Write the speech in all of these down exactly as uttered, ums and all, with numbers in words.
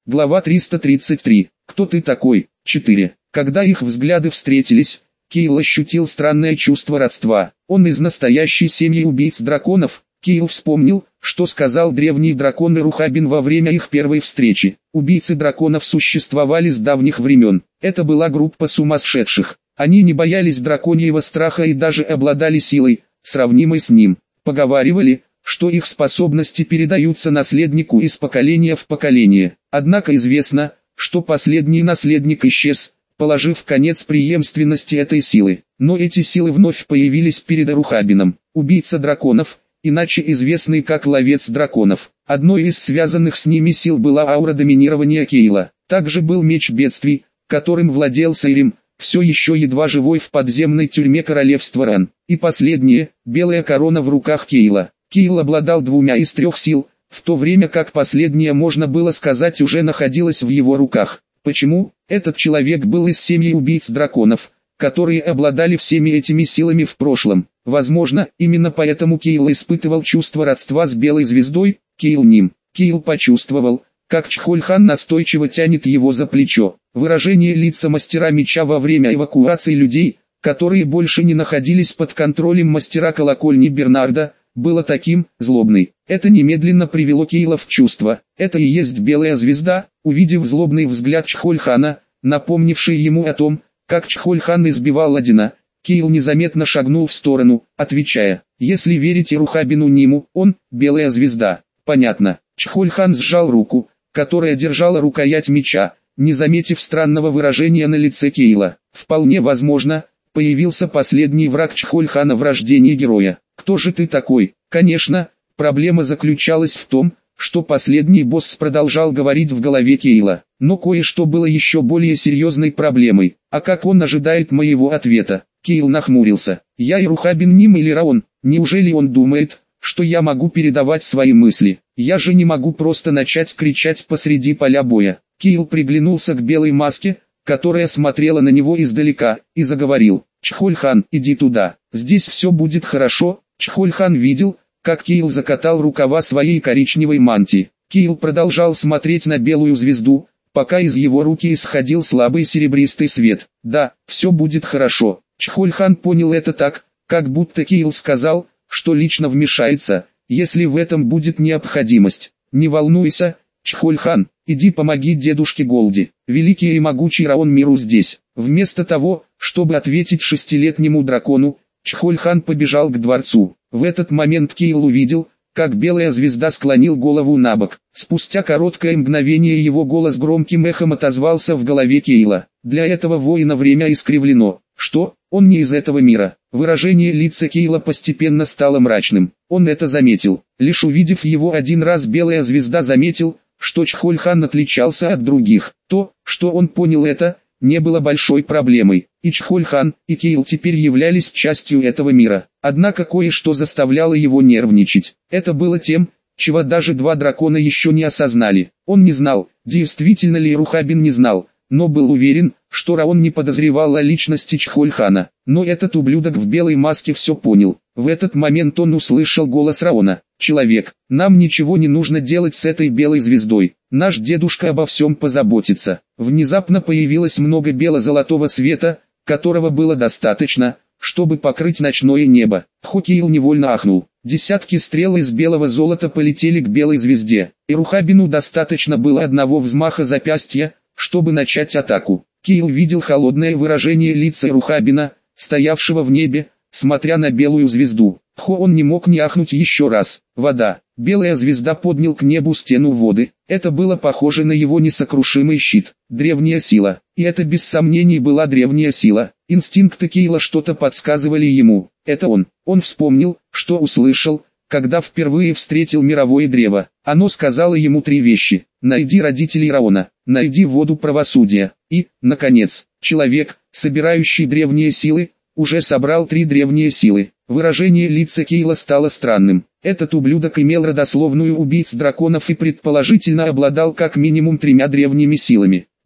Глава триста тридцать три. Кто ты такой? четыре. Когда их взгляды встретились, Кейл ощутил странное чувство родства. Он из настоящей семьи убийц драконов. Кейл вспомнил, что сказал древний дракон Ирухабин во время их первой встречи. Убийцы драконов существовали с давних времен. Это была группа сумасшедших. Они не боялись драконьего страха и даже обладали силой, сравнимой с ним. Поговаривали, что их способности передаются наследнику из поколения в поколение. Однако известно, что последний наследник исчез, положив конец преемственности этой силы. Но эти силы вновь появились перед Ирухабином. Убийца драконов, иначе известный как ловец драконов. Одной из связанных с ними сил была аура доминирования Кейла. Также был меч бедствий, которым владел Сейрим, все еще едва живой в подземной тюрьме королевства Ран. И последнее, белая корона в руках Кейла. Кейл обладал двумя из трех сил, в то время как последняя, можно было сказать, уже находилась в его руках. Почему? Этот человек был из семьи убийц драконов, которые обладали всеми этими силами в прошлом. Возможно, именно поэтому Кейл испытывал чувство родства с Белой Звездой. Кейл ним. Кейл почувствовал, как Чхольхан настойчиво тянет его за плечо. Выражение лица мастера меча во время эвакуации людей, которые больше не находились под контролем мастера колокольни Бернарда, было таким, злобный. Это немедленно привело Кейла в чувство. Это и есть Белая Звезда. Увидев злобный взгляд Чхольхана, напомнивший ему о том, как Чхольхан избивал Ладина, Кейл незаметно шагнул в сторону, отвечая: «Если верить Ирухабину Ниму, он – Белая Звезда». «Понятно». Чхольхан сжал руку, которая держала рукоять меча, не заметив странного выражения на лице Кейла. Вполне возможно, появился последний враг Чхольхана в рождении героя. «Кто же ты такой?» Конечно, проблема заключалась в том, что последний босс продолжал говорить в голове Кейла. Но кое-что было еще более серьезной проблемой. А как он ожидает моего ответа? Кейл нахмурился. «Я Ирухабин Ним или Раон? Неужели он думает, что я могу передавать свои мысли? Я же не могу просто начать кричать посреди поля боя». Кейл приглянулся к белой маске, которая смотрела на него издалека, и заговорил: «Чхольхан, иди туда, здесь все будет хорошо». Чхольхан видел, как Кейл закатал рукава своей коричневой мантии. Кейл продолжал смотреть на Белую Звезду, пока из его руки исходил слабый серебристый свет. «Да, все будет хорошо». Чхольхан понял это так, как будто Кейл сказал, что лично вмешается, если в этом будет необходимость. «Не волнуйся, Чхольхан, иди помоги дедушке Голди. Великий и могучий Раон Миру здесь». Вместо того, чтобы ответить шестилетнему дракону, Чхольхан побежал к дворцу. В этот момент Кейл увидел, как Белая Звезда склонил голову набок. Спустя короткое мгновение его голос громким эхом отозвался в голове Кейла. Для этого воина время искривлено. Что? Он не из этого мира. Выражение лица Кейла постепенно стало мрачным. Он это заметил. Лишь увидев его один раз, Белая Звезда заметил, что Чхольхан отличался от других. То, что он понял это, не было большой проблемой. И Чхольхан, и Кейл теперь являлись частью этого мира. Однако кое-что заставляло его нервничать. Это было тем, чего даже два дракона еще не осознали. Он не знал, действительно ли Ирухабин не знал, но был уверен, что Раон не подозревал о личности Чхольхана. Но этот ублюдок в белой маске все понял. В этот момент он услышал голос Раона. «Человек, нам ничего не нужно делать с этой Белой Звездой. Наш дедушка обо всем позаботится». Внезапно появилось много бело-золотого света, которого было достаточно, чтобы покрыть ночное небо. Кейл невольно ахнул. Десятки стрел из белого золота полетели к Белой Звезде. Ирухабину достаточно было одного взмаха запястья, чтобы начать атаку. Кейл видел холодное выражение лица Ирухабина, стоявшего в небе, смотря на Белую Звезду. Хо он не мог не ахнуть еще раз. Вода. Белая Звезда поднял к небу стену воды. Это было похоже на его несокрушимый щит. Древняя сила. И это без сомнений была древняя сила. Инстинкты Кейла что-то подсказывали ему. Это он. Он вспомнил, что услышал, когда впервые встретил мировое древо. Оно сказало ему три вещи: найди родителей Раона, найди воду правосудия, и, наконец, человек, собирающий древние силы, уже собрал три древние силы. Выражение лица Кейла стало странным. Этот ублюдок имел родословную убийц драконов и предположительно обладал как минимум тремя древними силами.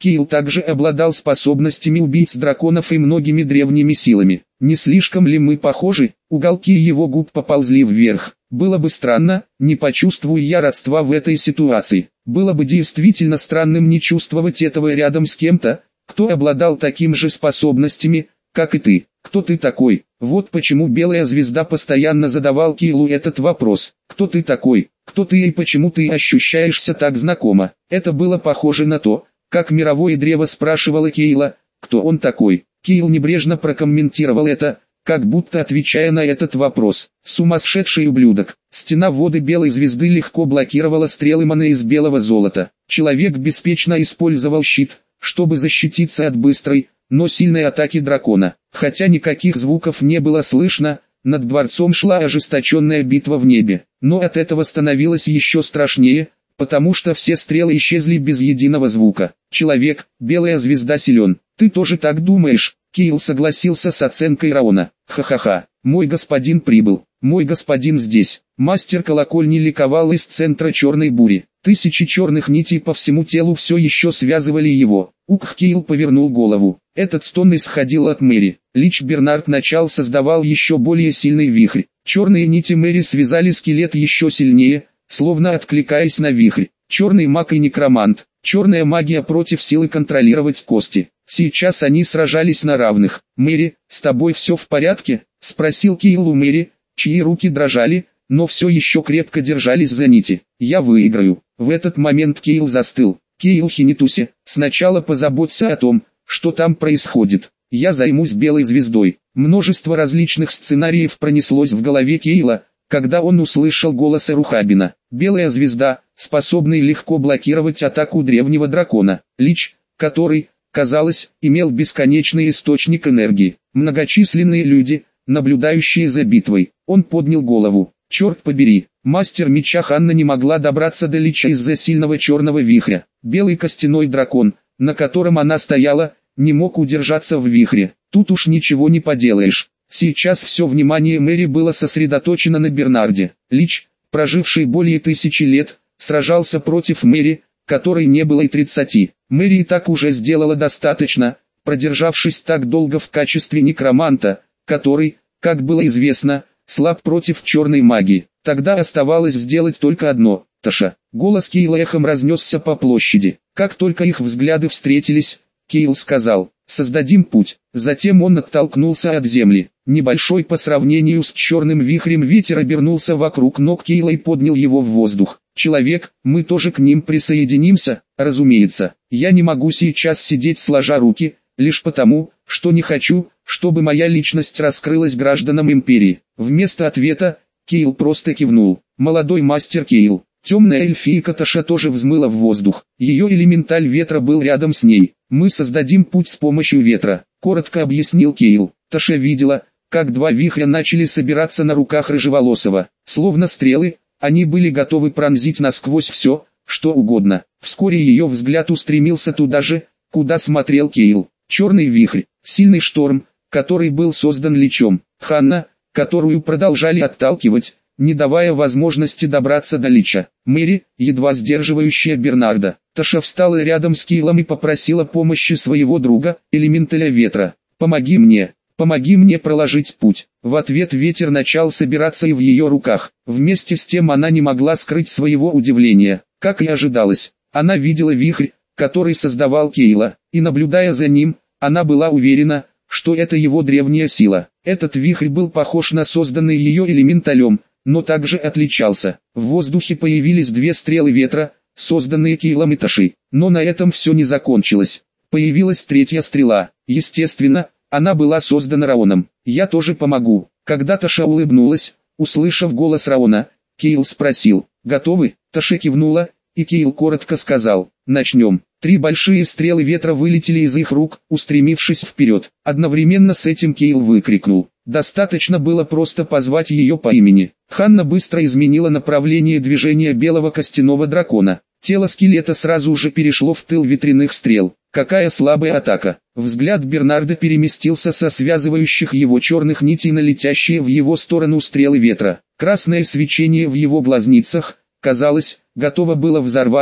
Кейл также обладал способностями убийц драконов и многими древними силами. Не слишком ли мы похожи? Уголки его губ поползли вверх. Было бы странно, не почувствуя я родства в этой ситуации. Было бы действительно странным не чувствовать этого рядом с кем-то, кто обладал такими же способностями, как и ты. Кто ты такой? Вот почему Белая Звезда постоянно задавал Кейлу этот вопрос. Кто ты такой? Кто ты и почему ты ощущаешься так знакомо? Это было похоже на то, как мировое древо спрашивало Кейла, кто он такой. Кейл небрежно прокомментировал это, как будто отвечая на этот вопрос. Сумасшедший ублюдок. Стена воды Белой Звезды легко блокировала стрелы маны из белого золота. Человек беспечно использовал щит, чтобы защититься от быстрой, но сильной атаки дракона. Хотя никаких звуков не было слышно, над дворцом шла ожесточенная битва в небе. Но от этого становилось еще страшнее, потому что все стрелы исчезли без единого звука. Человек, Белая Звезда силен. Ты тоже так думаешь? Кейл согласился с оценкой Раона. Ха-ха-ха, мой господин прибыл, мой господин здесь. Мастер колокольни ликовал из центра черной бури. Тысячи черных нитей по всему телу все еще связывали его. Ук Кейл повернул голову. Этот стон исходил от Мэри. Лич Бернард начал создавал еще более сильный вихрь. Черные нити Мэри связали скелет еще сильнее, словно откликаясь на вихрь. Черный маг и некромант. Черная магия против силы контролировать кости. Сейчас они сражались на равных. «Мэри, с тобой все в порядке?» — спросил Кейл у Мэри, чьи руки дрожали, но все еще крепко держались за нити. «Я выиграю». В этот момент Кейл застыл. «Кейл Хинитуси, сначала позаботься о том, что там происходит. Я займусь Белой Звездой». Множество различных сценариев пронеслось в голове Кейла, когда он услышал голос Эрухабина. Белая Звезда, способный легко блокировать атаку древнего дракона. Лич, который, казалось, имел бесконечный источник энергии. Многочисленные люди, наблюдающие за битвой. Он поднял голову. Черт побери, мастер меча Ханна не могла добраться до Лича из-за сильного черного вихря. Белый костяной дракон, на котором она стояла, не мог удержаться в вихре. Тут уж ничего не поделаешь. Сейчас все внимание Мэри было сосредоточено на Бернарде. Лич, проживший более тысячи лет, сражался против Мэри, которой не было и тридцати. Мэри и так уже сделала достаточно, продержавшись так долго в качестве некроманта, который, как было известно, слаб против черной магии. Тогда оставалось сделать только одно. Таша. Голос Кейла эхом разнесся по площади. Как только их взгляды встретились, Кейл сказал: «Создадим путь». Затем он оттолкнулся от земли. Небольшой по сравнению с черным вихрем ветер обернулся вокруг ног Кейла и поднял его в воздух. «Человек, мы тоже к ним присоединимся?» «Разумеется, я не могу сейчас сидеть сложа руки, лишь потому, что не хочу, чтобы моя личность раскрылась гражданам Империи». Вместо ответа, Кейл просто кивнул. «Молодой мастер Кейл». Темная эльфийка Таша тоже взмыла в воздух. Ее элементаль ветра был рядом с ней. «Мы создадим путь с помощью ветра», — коротко объяснил Кейл. Таша видела, как два вихря начали собираться на руках рыжеволосого. Словно стрелы, они были готовы пронзить насквозь все, что угодно. Вскоре ее взгляд устремился туда же, куда смотрел Кейл. Черный вихрь, сильный шторм, который был создан Личом. Ханна, которую продолжали отталкивать, не давая возможности добраться до Лича. Мэри, едва сдерживающая Бернарда. Таша встала рядом с Кейлом и попросила помощи своего друга, элементаля ветра. «Помоги мне, помоги мне проложить путь». В ответ ветер начал собираться и в ее руках. Вместе с тем она не могла скрыть своего удивления. Как и ожидалось, она видела вихрь, который создавал Кейла, и наблюдая за ним, она была уверена, что это его древняя сила. Этот вихрь был похож на созданный ее элементалем, но также отличался. В воздухе появились две стрелы ветра, созданные Кейлом и Ташей. Но на этом все не закончилось. Появилась третья стрела. Естественно, она была создана Раоном. «Я тоже помогу». Когда Таша улыбнулась, услышав голос Раона, Кейл спросил: «Готовы?» Таша кивнула, и Кейл коротко сказал: «Начнем». Три большие стрелы ветра вылетели из их рук, устремившись вперед. Одновременно с этим Кейл выкрикнул. Достаточно было просто позвать ее по имени. Ханна быстро изменила направление движения белого костяного дракона. Тело скелета сразу же перешло в тыл ветряных стрел. Какая слабая атака! Взгляд Бернарда переместился со связывающих его черных нитей на летящие в его сторону стрелы ветра. Красное свечение в его глазницах, казалось, готово было взорваться,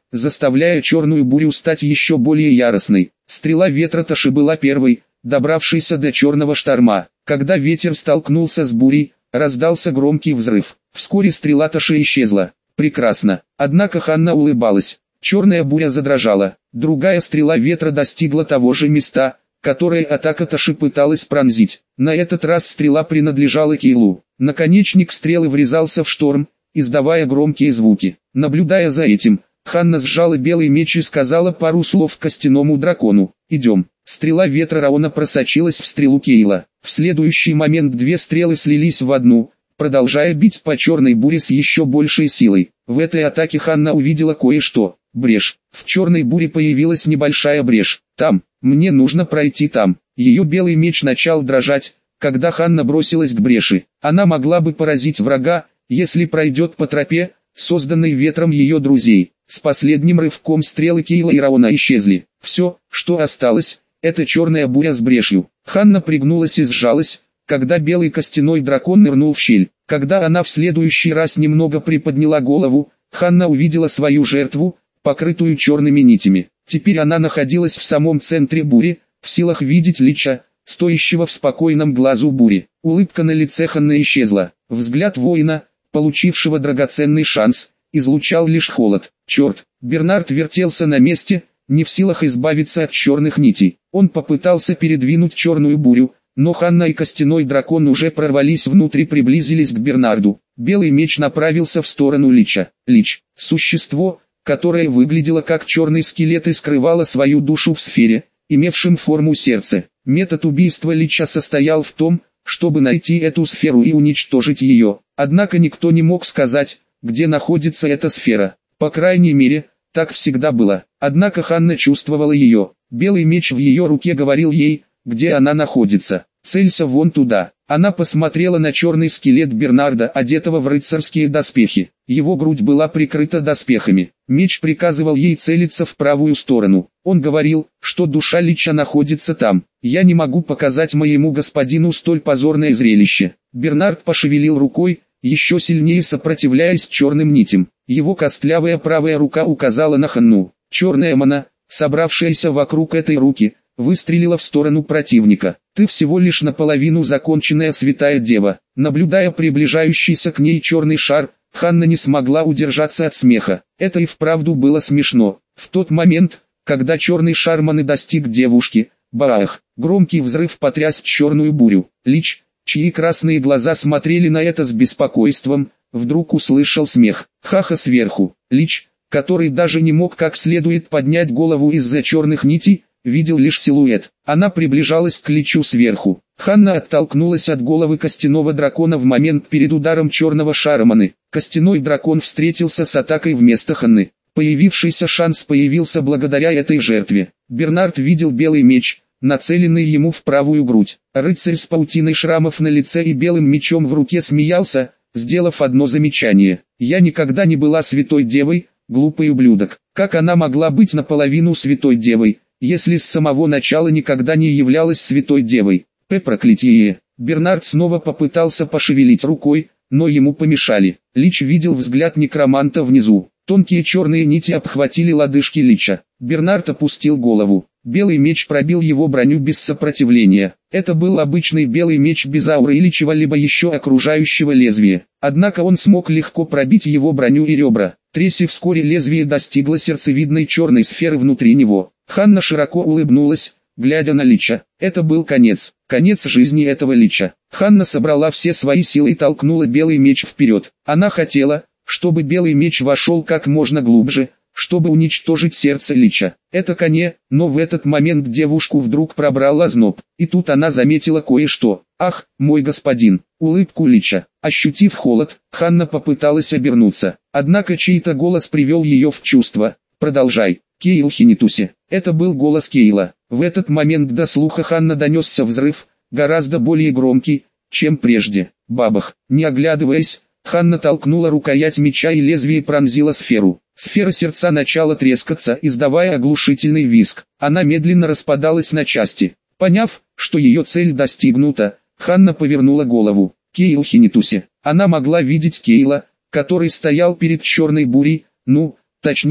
заставляя черную бурю стать еще более яростной. Стрела ветра Таши была первой, добравшейся до черного шторма. Когда ветер столкнулся с бурей, раздался громкий взрыв. Вскоре стрела Таши исчезла. Прекрасно. Однако Ханна улыбалась. Черная буря задрожала. Другая стрела ветра достигла того же места, которое атака Таши пыталась пронзить. На этот раз стрела принадлежала Кейлу. Наконечник стрелы врезался в шторм, издавая громкие звуки. Наблюдая за этим, Ханна сжала белый меч и сказала пару слов костяному дракону. «Идем». Стрела ветра Раона просочилась в стрелу Кейла. В следующий момент две стрелы слились в одну, продолжая бить по черной буре с еще большей силой. В этой атаке Ханна увидела кое-что. Брешь. В черной буре появилась небольшая брешь. Там. Мне нужно пройти там. Ее белый меч начал дрожать, когда Ханна бросилась к бреши. Она могла бы поразить врага, если пройдет по тропе, созданной ветром ее друзей. С последним рывком стрелы Кейла и Раона исчезли. Все, что осталось, это черная буря с брешью. Ханна пригнулась и сжалась, когда белый костяной дракон нырнул в щель. Когда она в следующий раз немного приподняла голову, Ханна увидела свою жертву, покрытую черными нитями. Теперь она находилась в самом центре бури, в силах видеть лича, стоящего в спокойном глазу бури. Улыбка на лице Ханны исчезла. Взгляд воина, получившего драгоценный шанс, излучал лишь холод. Черт! Бернард вертелся на месте, не в силах избавиться от черных нитей. Он попытался передвинуть черную бурю, но Ханна и костяной дракон уже прорвались внутрь и приблизились к Бернарду. Белый меч направился в сторону лича. Лич – существо, которое выглядело как черный скелет и скрывало свою душу в сфере, имевшем форму сердца. Метод убийства лича состоял в том, чтобы найти эту сферу и уничтожить ее. Однако никто не мог сказать, где находится эта сфера. По крайней мере, так всегда было. Однако Ханна чувствовала ее. Белый меч в ее руке говорил ей, где она находится. «Целься вон туда». Она посмотрела на черный скелет Бернарда, одетого в рыцарские доспехи. Его грудь была прикрыта доспехами. Меч приказывал ей целиться в правую сторону. Он говорил, что душа лича находится там. «Я не могу показать моему господину столь позорное зрелище». Бернард пошевелил рукой, еще сильнее сопротивляясь черным нитям. Его костлявая правая рука указала на Ханну. Черная мана, собравшаяся вокруг этой руки, выстрелила в сторону противника. «Ты всего лишь наполовину законченная святая дева». Наблюдая приближающийся к ней черный шар, Ханна не смогла удержаться от смеха. Это и вправду было смешно. В тот момент, когда черный шар маны достиг девушки, баах, громкий взрыв потряс черную бурю. Лич, чьи красные глаза смотрели на это с беспокойством, вдруг услышал смех. Ха-ха сверху. Лич, который даже не мог как следует поднять голову из-за черных нитей, видел лишь силуэт. Она приближалась к личу сверху. Ханна оттолкнулась от головы костяного дракона в момент перед ударом черного шара маны. Костяной дракон встретился с атакой вместо Ханны. Появившийся шанс появился благодаря этой жертве. Бернард видел белый меч, нацеленный ему в правую грудь. Рыцарь с паутиной шрамов на лице и белым мечом в руке смеялся, сделав одно замечание. «Я никогда не была святой девой, глупый ублюдок. Как она могла быть наполовину святой девой, если с самого начала никогда не являлась святой девой?» П. проклятие. Бернард снова попытался пошевелить рукой, но ему помешали. Лич видел взгляд некроманта внизу. Тонкие черные нити обхватили лодыжки Лича. Бернард опустил голову. Белый меч пробил его броню без сопротивления. Это был обычный белый меч без ауры или чего-либо еще окружающего лезвия. Однако он смог легко пробить его броню и ребра. Тряси вскоре лезвие достигло сердцевидной черной сферы внутри него. Ханна широко улыбнулась, глядя на Лича. Это был конец. Конец жизни этого Лича. Ханна собрала все свои силы и толкнула белый меч вперед. Она хотела, чтобы белый меч вошел как можно глубже, чтобы уничтожить сердце Лича. Это коне, но в этот момент девушку вдруг пробрал озноб. И тут она заметила кое-что. «Ах, мой господин!» Улыбку Лича. Ощутив холод, Ханна попыталась обернуться. Однако чей-то голос привел ее в чувство. «Продолжай, Кейл Хинитуси». Это был голос Кейла. В этот момент до слуха Ханна донесся взрыв, гораздо более громкий, чем прежде. Бабах. Не оглядываясь, Ханна толкнула рукоять меча и лезвие пронзило сферу. Сфера сердца начала трескаться, издавая оглушительный визг. Она медленно распадалась на части. Поняв, что ее цель достигнута, Ханна повернула голову. Кейл Хинитуси. Она могла видеть Кейла, который стоял перед черной бурей, ну, точнее,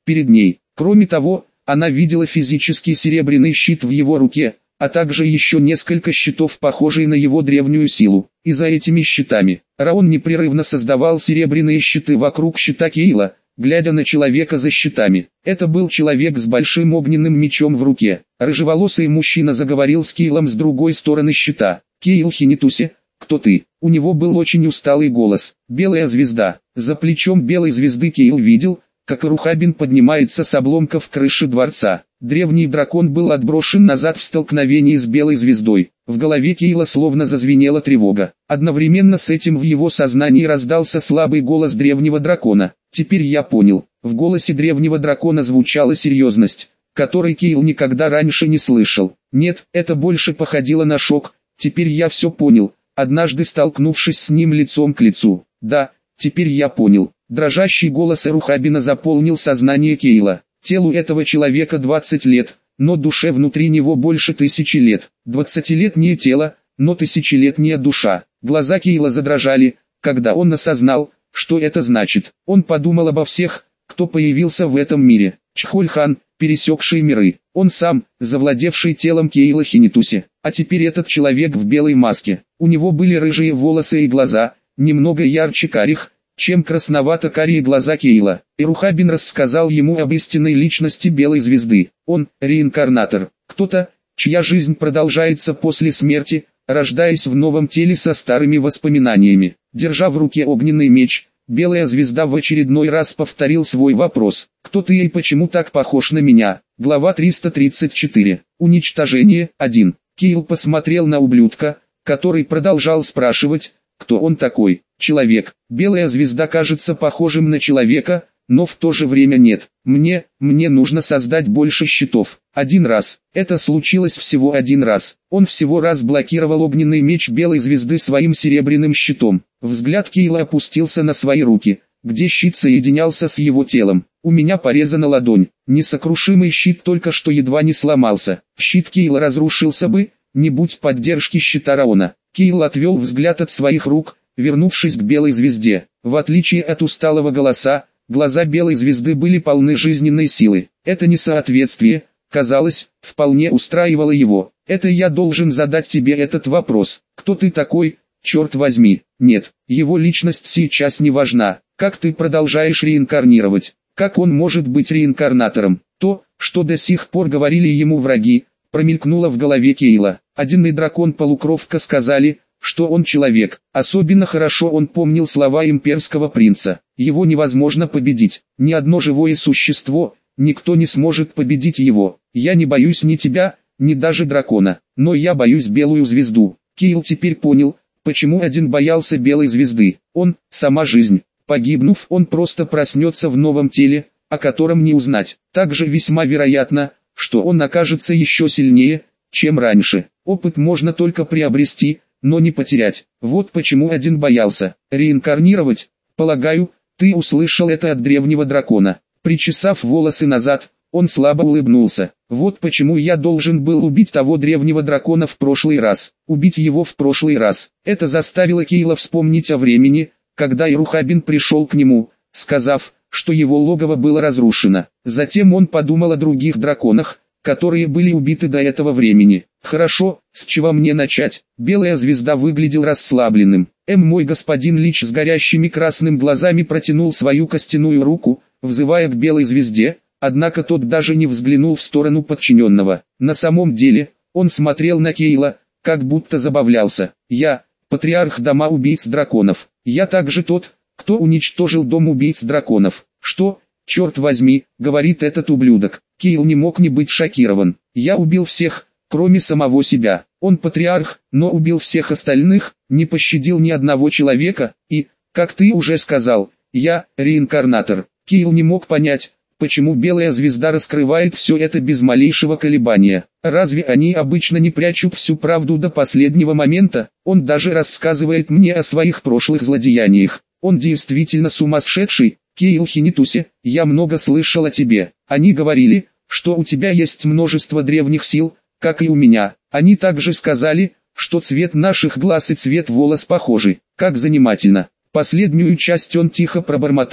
перед ней. Кроме того, она видела физический серебряный щит в его руке, а также еще несколько щитов, похожие на его древнюю силу. И за этими щитами Раон непрерывно создавал серебряные щиты вокруг щита Кейла, глядя на человека за щитами. Это был человек с большим огненным мечом в руке. Рыжеволосый мужчина заговорил с Кейлом с другой стороны щита. «Кейл Хинитуси, кто ты?» У него был очень усталый голос. «Белая звезда». За плечом белой звезды Кейл видел, как Рухабин поднимается с обломков крыши дворца. Древний дракон был отброшен назад в столкновении с белой звездой. В голове Кейла словно зазвенела тревога. Одновременно с этим в его сознании раздался слабый голос древнего дракона. Теперь я понял. В голосе древнего дракона звучала серьезность, которой Кейл никогда раньше не слышал. Нет, это больше походило на шок. Теперь я все понял, однажды столкнувшись с ним лицом к лицу. Да, теперь я понял. Дрожащий голос Рухабина заполнил сознание Кейла. Телу этого человека двадцать лет, но душе внутри него больше тысячи лет. Двадцатилетнее тело, но тысячелетняя душа. Глаза Кейла задрожали, когда он осознал, что это значит. Он подумал обо всех, кто появился в этом мире. Чхоль-хан, пересекший миры. Он сам, завладевший телом Кейла Хинитуси. А теперь этот человек в белой маске. У него были рыжие волосы и глаза, немного ярче карих, чем красновато-карие глаза Кейла. И Рухабин рассказал ему об истинной личности белой звезды. Он – реинкарнатор. Кто-то, чья жизнь продолжается после смерти, рождаясь в новом теле со старыми воспоминаниями. Держа в руке огненный меч, белая звезда в очередной раз повторил свой вопрос. «Кто ты и почему так похож на меня?» Глава триста тридцать четыре. Уничтожение. один. Кейл посмотрел на ублюдка, который продолжал спрашивать, кто он такой. Человек. Белая звезда кажется похожим на человека, но в то же время нет. Мне, мне нужно создать больше щитов. Один раз. Это случилось всего один раз. Он всего раз блокировал огненный меч белой звезды своим серебряным щитом. Взгляд Кейла опустился на свои руки, где щит соединялся с его телом. У меня порезана ладонь. Несокрушимый щит только что едва не сломался. Щит Кейла разрушился бы, не будь поддержки щита Раона. Кейл отвел взгляд от своих рук, вернувшись к белой звезде. В отличие от усталого голоса, глаза белой звезды были полны жизненной силы. Это несоответствие, казалось, вполне устраивало его. «Это я должен задать тебе этот вопрос. Кто ты такой, черт возьми?» Нет, его личность сейчас не важна. Как ты продолжаешь реинкарнировать? Как он может быть реинкарнатором? То, что до сих пор говорили ему враги, промелькнуло в голове Кейла. Один и дракон-полукровка сказали, что он человек. Особенно хорошо он помнил слова имперского принца. Его невозможно победить. Ни одно живое существо, никто не сможет победить его. Я не боюсь ни тебя, ни даже дракона. Но я боюсь белую звезду. Кейл теперь понял, почему один боялся белой звезды. Он – сама жизнь. Погибнув, он просто проснется в новом теле, о котором не узнать. Также весьма вероятно, что он окажется еще сильнее, чем раньше. Опыт можно только приобрести, но не потерять. Вот почему один боялся. Реинкарнировать? Полагаю, ты услышал это от древнего дракона. Причесав волосы назад, он слабо улыбнулся. Вот почему я должен был убить того древнего дракона в прошлый раз. Убить его в прошлый раз. Это заставило Кейла вспомнить о времени, когда Ирухабин пришел к нему, сказав, что его логово было разрушено. Затем он подумал о других драконах, которые были убиты до этого времени. Хорошо, с чего мне начать? Белая звезда выглядел расслабленным. Эм, мой господин Лич с горящими красным глазами протянул свою костяную руку, взывая к белой звезде, однако тот даже не взглянул в сторону подчиненного. На самом деле, он смотрел на Кейла, как будто забавлялся. Я, патриарх дома убийц драконов. Я также тот, кто уничтожил дом убийц драконов. Что, черт возьми, говорит этот ублюдок. Кейл не мог не быть шокирован. Я убил всех, кроме самого себя. Он патриарх, но убил всех остальных, не пощадил ни одного человека, и, как ты уже сказал, я реинкарнатор. Кейл не мог понять, почему белая звезда раскрывает все это без малейшего колебания. Разве они обычно не прячут всю правду до последнего момента? Он даже рассказывает мне о своих прошлых злодеяниях. Он действительно сумасшедший. Кейл Хинитуси, я много слышал о тебе. Они говорили, что у тебя есть множество древних сил, как и у меня. Они также сказали, что цвет наших глаз и цвет волос похожи. Как занимательно. Последнюю часть он тихо пробормотал,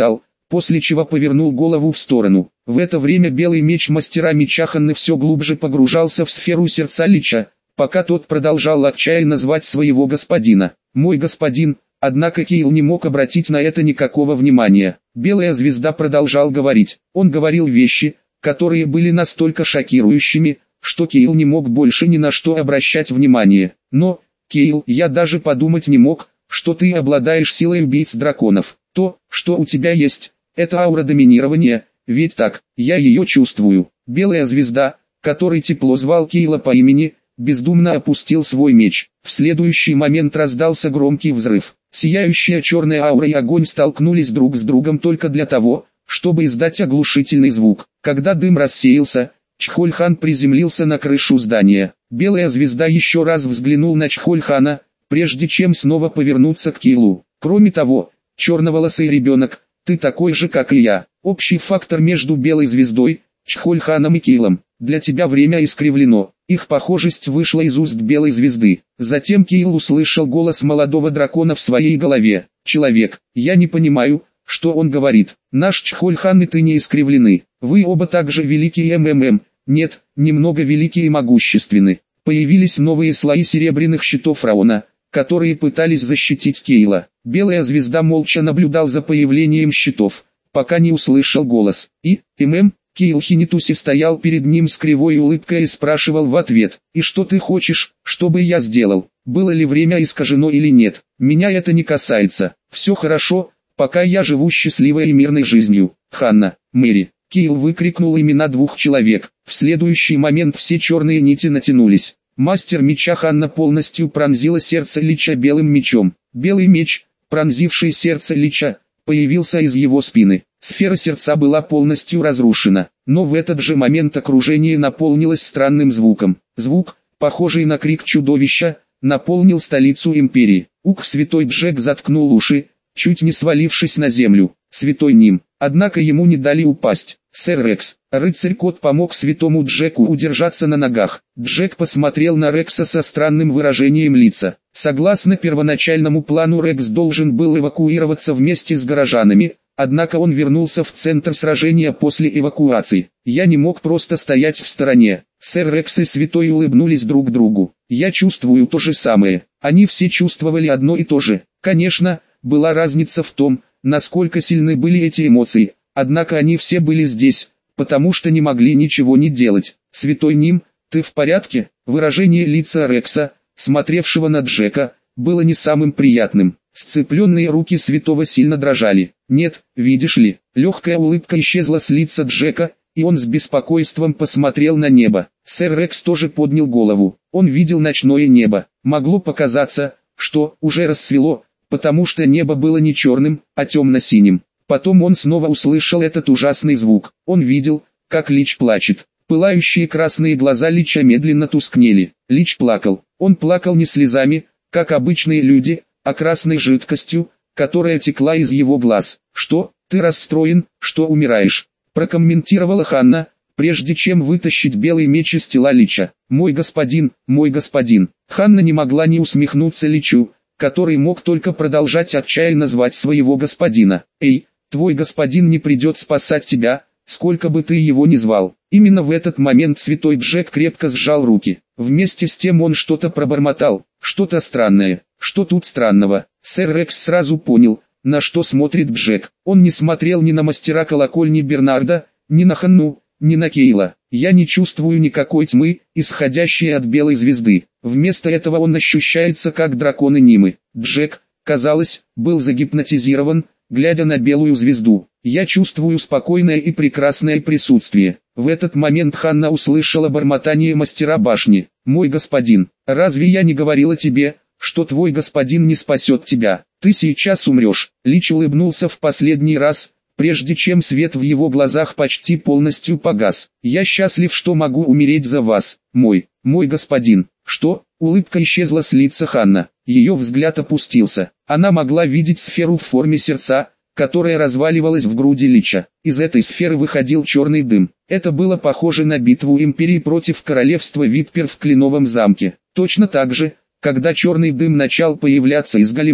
после чего повернул голову в сторону. В это время белый меч мастера меча Ханны все глубже погружался в сферу сердца Лича, пока тот продолжал отчаянно звать своего господина. «Мой господин», однако Кейл не мог обратить на это никакого внимания. Белая звезда продолжал говорить. Он говорил вещи, которые были настолько шокирующими, что Кейл не мог больше ни на что обращать внимание. «Но, Кейл, я даже подумать не мог, что ты обладаешь силой убийц драконов. То, что у тебя есть, это аура доминирования, ведь так, я ее чувствую». Белая звезда, который тепло звал Кейла по имени, бездумно опустил свой меч. В следующий момент раздался громкий взрыв. Сияющая черная аура и огонь столкнулись друг с другом только для того, чтобы издать оглушительный звук. Когда дым рассеялся, Чхоль-хан приземлился на крышу здания. Белая звезда еще раз взглянул на Чхоль-хана, прежде чем снова повернуться к Кейлу. «Кроме того, черноволосый ребенок, ты такой же, как и я. Общий фактор между белой звездой, Чхоль-ханом и Кейлом. Для тебя время искривлено». Их похожесть вышла из уст белой звезды. Затем Кейл услышал голос молодого дракона в своей голове. «Человек, я не понимаю, что он говорит. Наш Чхоль-хан и ты не искривлены. Вы оба также великие МММ. Нет, немного великие и могущественны». Появились новые слои серебряных щитов Раона, которые пытались защитить Кейла. Белая звезда молча наблюдал за появлением щитов, пока не услышал голос. И, ММ, Кейл Хинитуси стоял перед ним с кривой улыбкой и спрашивал в ответ: «И что ты хочешь, чтобы я сделал? Было ли время искажено или нет? Меня это не касается. Все хорошо, пока я живу счастливой и мирной жизнью». «Ханна, Мэри». Кейл выкрикнул имена двух человек. В следующий момент все черные нити натянулись. Мастер меча Ханна полностью пронзила сердце Лича белым мечом. Белый меч, пронзивший сердце Лича, появился из его спины. Сфера сердца была полностью разрушена, но в этот же момент окружение наполнилось странным звуком. Звук, похожий на крик чудовища, наполнил столицу империи. Ух, святой Джек заткнул уши, чуть не свалившись на землю. Святой Ним, однако ему не дали упасть. «Сэр Рекс». Рыцарь-кот помог святому Джеку удержаться на ногах. Джек посмотрел на Рекса со странным выражением лица. Согласно первоначальному плану, Рекс должен был эвакуироваться вместе с горожанами, однако он вернулся в центр сражения после эвакуации. «Я не мог просто стоять в стороне». Сэр Рекс и святой улыбнулись друг другу. «Я чувствую то же самое». Они все чувствовали одно и то же. Конечно, была разница в том, насколько сильны были эти эмоции, однако они все были здесь, потому что не могли ничего не делать. «Святой Ним, ты в порядке?» Выражение лица Рекса, смотревшего на Джека, было не самым приятным. Сцепленные руки святого сильно дрожали. «Нет, видишь ли». Легкая улыбка исчезла с лица Джека, и он с беспокойством посмотрел на небо. Сэр Рекс тоже поднял голову. Он видел ночное небо. Могло показаться, что уже рассвело, потому что небо было не черным, а темно-синим. Потом он снова услышал этот ужасный звук. Он видел, как Лич плачет. Пылающие красные глаза Лича медленно тускнели. Лич плакал. Он плакал не слезами, как обычные люди, а красной жидкостью, которая текла из его глаз. «Что, ты расстроен, что умираешь?» прокомментировала Ханна, прежде чем вытащить белый меч из тела Лича. «Мой господин, мой господин». Ханна не могла не усмехнуться Личу, который мог только продолжать отчаянно звать своего господина. «Эй, твой господин не придет спасать тебя, сколько бы ты его ни звал». Именно в этот момент святой Джек крепко сжал руки. Вместе с тем он что-то пробормотал, что-то странное. «Что тут странного?» Сэр Рекс сразу понял, на что смотрит Джек. Он не смотрел ни на мастера колокольни Бернарда, ни на Ханну, ни на Кейла. «Я не чувствую никакой тьмы, исходящей от белой звезды. Вместо этого он ощущается как драконы Нимы». Джек, казалось, был загипнотизирован, глядя на белую звезду. «Я чувствую спокойное и прекрасное присутствие». В этот момент Ханна услышала бормотание мастера башни. «Мой господин, разве я не говорила тебе, что твой господин не спасет тебя? Ты сейчас умрешь». Лич улыбнулся в последний раз, прежде чем свет в его глазах почти полностью погас. «Я счастлив, что могу умереть за вас, мой, мой господин». «Что?» Улыбка исчезла с лица Ханна. Ее взгляд опустился. Она могла видеть сферу в форме сердца, которая разваливалась в груди Лича. Из этой сферы выходил черный дым. Это было похоже на битву Империи против королевства Витпер в Кленовом замке. Точно так же, когда черный дым начал появляться из големов,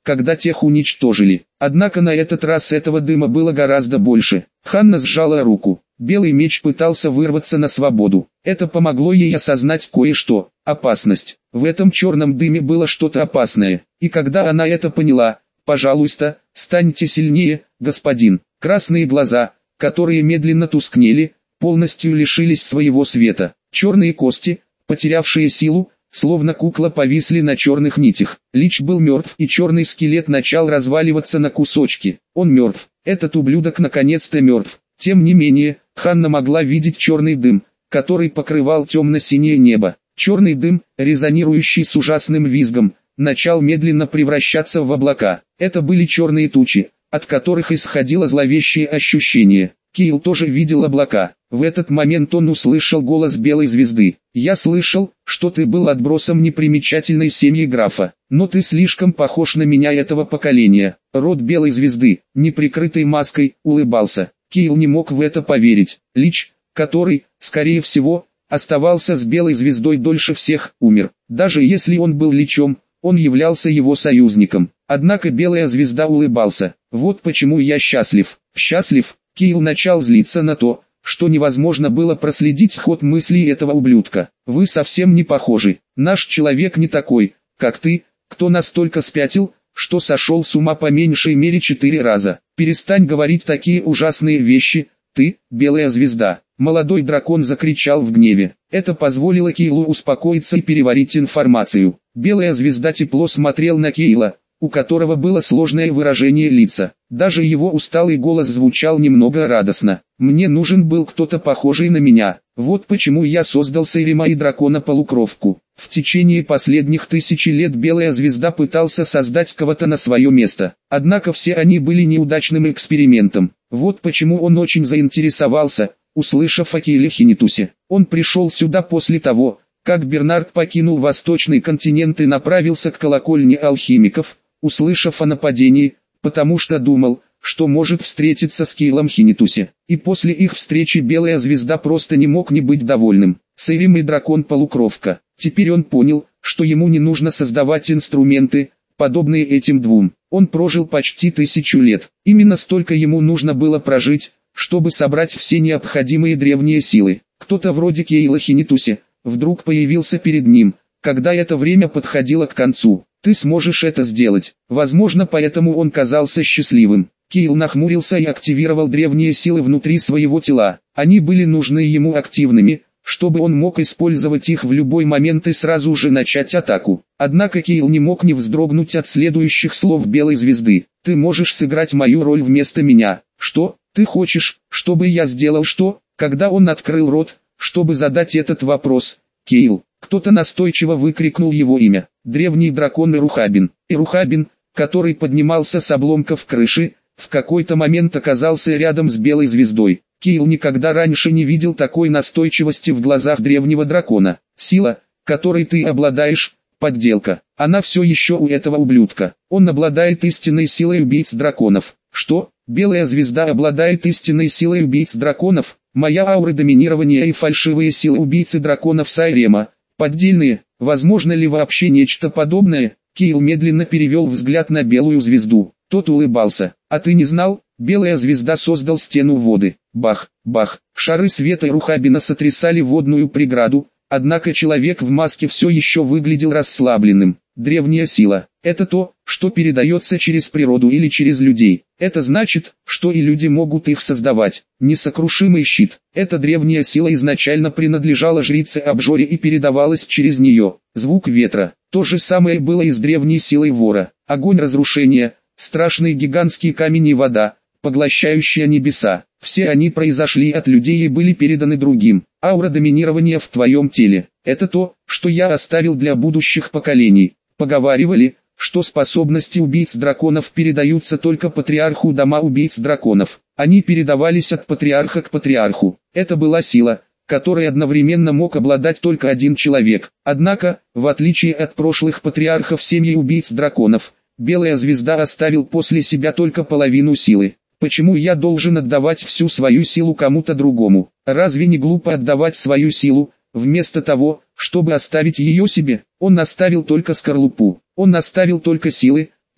когда тех уничтожили. Однако на этот раз этого дыма было гораздо больше. Ханна сжала руку. Белый меч пытался вырваться на свободу. Это помогло ей осознать кое-что. Опасность. В этом черном дыме было что-то опасное. И когда она это поняла: «Пожалуйста, станьте сильнее, господин». Красные глаза, которые медленно тускнели, полностью лишились своего света. Черные кости, потерявшие силу, словно кукла, повисли на черных нитях. Лич был мертв, и черный скелет начал разваливаться на кусочки. Он мертв. Этот ублюдок наконец-то мертв. Тем не менее, Ханна могла видеть черный дым, который покрывал темно-синее небо. Черный дым, резонирующий с ужасным визгом, начал медленно превращаться в облака. Это были черные тучи, от которых исходило зловещее ощущение. Кайл тоже видел облака. В этот момент он услышал голос Белой Звезды. «Я слышал, что ты был отбросом непримечательной семьи графа, но ты слишком похож на меня этого поколения». Рот Белой Звезды, неприкрытой маской, улыбался. Кайл не мог в это поверить. Лич, который, скорее всего, оставался с Белой Звездой дольше всех, умер. Даже если он был личом, он являлся его союзником. Однако Белая Звезда улыбался. «Вот почему я счастлив». «Счастлив?» Кайл начал злиться на то, что невозможно было проследить ход мыслей этого ублюдка. «Вы совсем не похожи. Наш человек не такой, как ты, кто настолько спятил, что сошел с ума по меньшей мере четыре раза. Перестань говорить такие ужасные вещи, ты, Белая Звезда». Молодой дракон закричал в гневе. Это позволило Кайлу успокоиться и переварить информацию. Белая Звезда тепло смотрел на Кайла, у которого было сложное выражение лица. Даже его усталый голос звучал немного радостно. «Мне нужен был кто-то похожий на меня. Вот почему я создал Сейрима и дракона-полукровку. В течение последних тысячи лет Белая Звезда пытался создать кого-то на свое место. Однако все они были неудачным экспериментом. Вот почему он очень заинтересовался, услышав о Кайле Хинитусе. Он пришел сюда после того, как Бернард покинул Восточный континент и направился к колокольне алхимиков, услышав о нападении, потому что думал, что может встретиться с Кайлом Хинитусе. И после их встречи Белая Звезда просто не мог не быть довольным. Сейрим и дракон-полукровка. Теперь он понял, что ему не нужно создавать инструменты, подобные этим двум. Он прожил почти тысячу лет. Именно столько ему нужно было прожить, чтобы собрать все необходимые древние силы. Кто-то вроде Кайла Хинитусе вдруг появился перед ним, когда это время подходило к концу. «Ты сможешь это сделать». Возможно, поэтому он казался счастливым. Кайл нахмурился и активировал древние силы внутри своего тела. Они были нужны ему активными, чтобы он мог использовать их в любой момент и сразу же начать атаку. Однако Кайл не мог не вздрогнуть от следующих слов Белой Звезды. «Ты можешь сыграть мою роль вместо меня». «Что? Ты хочешь, чтобы я сделал что?» Когда он открыл рот, чтобы задать этот вопрос, «Кайл!» Кто-то настойчиво выкрикнул его имя. Древний дракон Ирухабин. Ирухабин, который поднимался с обломков крыши, в какой-то момент оказался рядом с Белой Звездой. Кайл никогда раньше не видел такой настойчивости в глазах древнего дракона. «Сила, которой ты обладаешь, подделка. Она все еще у этого ублюдка. Он обладает истинной силой убийц драконов». «Что? Белая Звезда обладает истинной силой убийц драконов? Моя аура доминирования и фальшивые силы убийцы драконов Сайрема. Поддельные, возможно ли вообще нечто подобное?» Кайл медленно перевел взгляд на Белую Звезду. Тот улыбался. «А ты не знал? Белая Звезда создал стену воды». Бах, бах. Шары света Ирухабина сотрясали водную преграду, однако человек в маске все еще выглядел расслабленным. Древняя сила. Это то, что передается через природу или через людей. Это значит, что и люди могут их создавать. Несокрушимый щит. Эта древняя сила изначально принадлежала жрице Абжоре и передавалась через нее. Звук ветра. То же самое было и с древней силой вора. Огонь разрушения, страшный гигантский камень и вода, поглощающая небеса. Все они произошли от людей и были переданы другим. Аура доминирования в твоем теле. Это то, что я оставил для будущих поколений. Поговаривали, что способности убийц драконов передаются только патриарху дома убийц драконов. Они передавались от патриарха к патриарху. Это была сила, которой одновременно мог обладать только один человек. Однако, в отличие от прошлых патриархов семьи убийц драконов, Белая Звезда оставил после себя только половину силы. Почему я должен отдавать всю свою силу кому-то другому? Разве не глупо отдавать свою силу, вместо того, чтобы оставить ее себе? Он оставил только скорлупу. Он оставил только силы,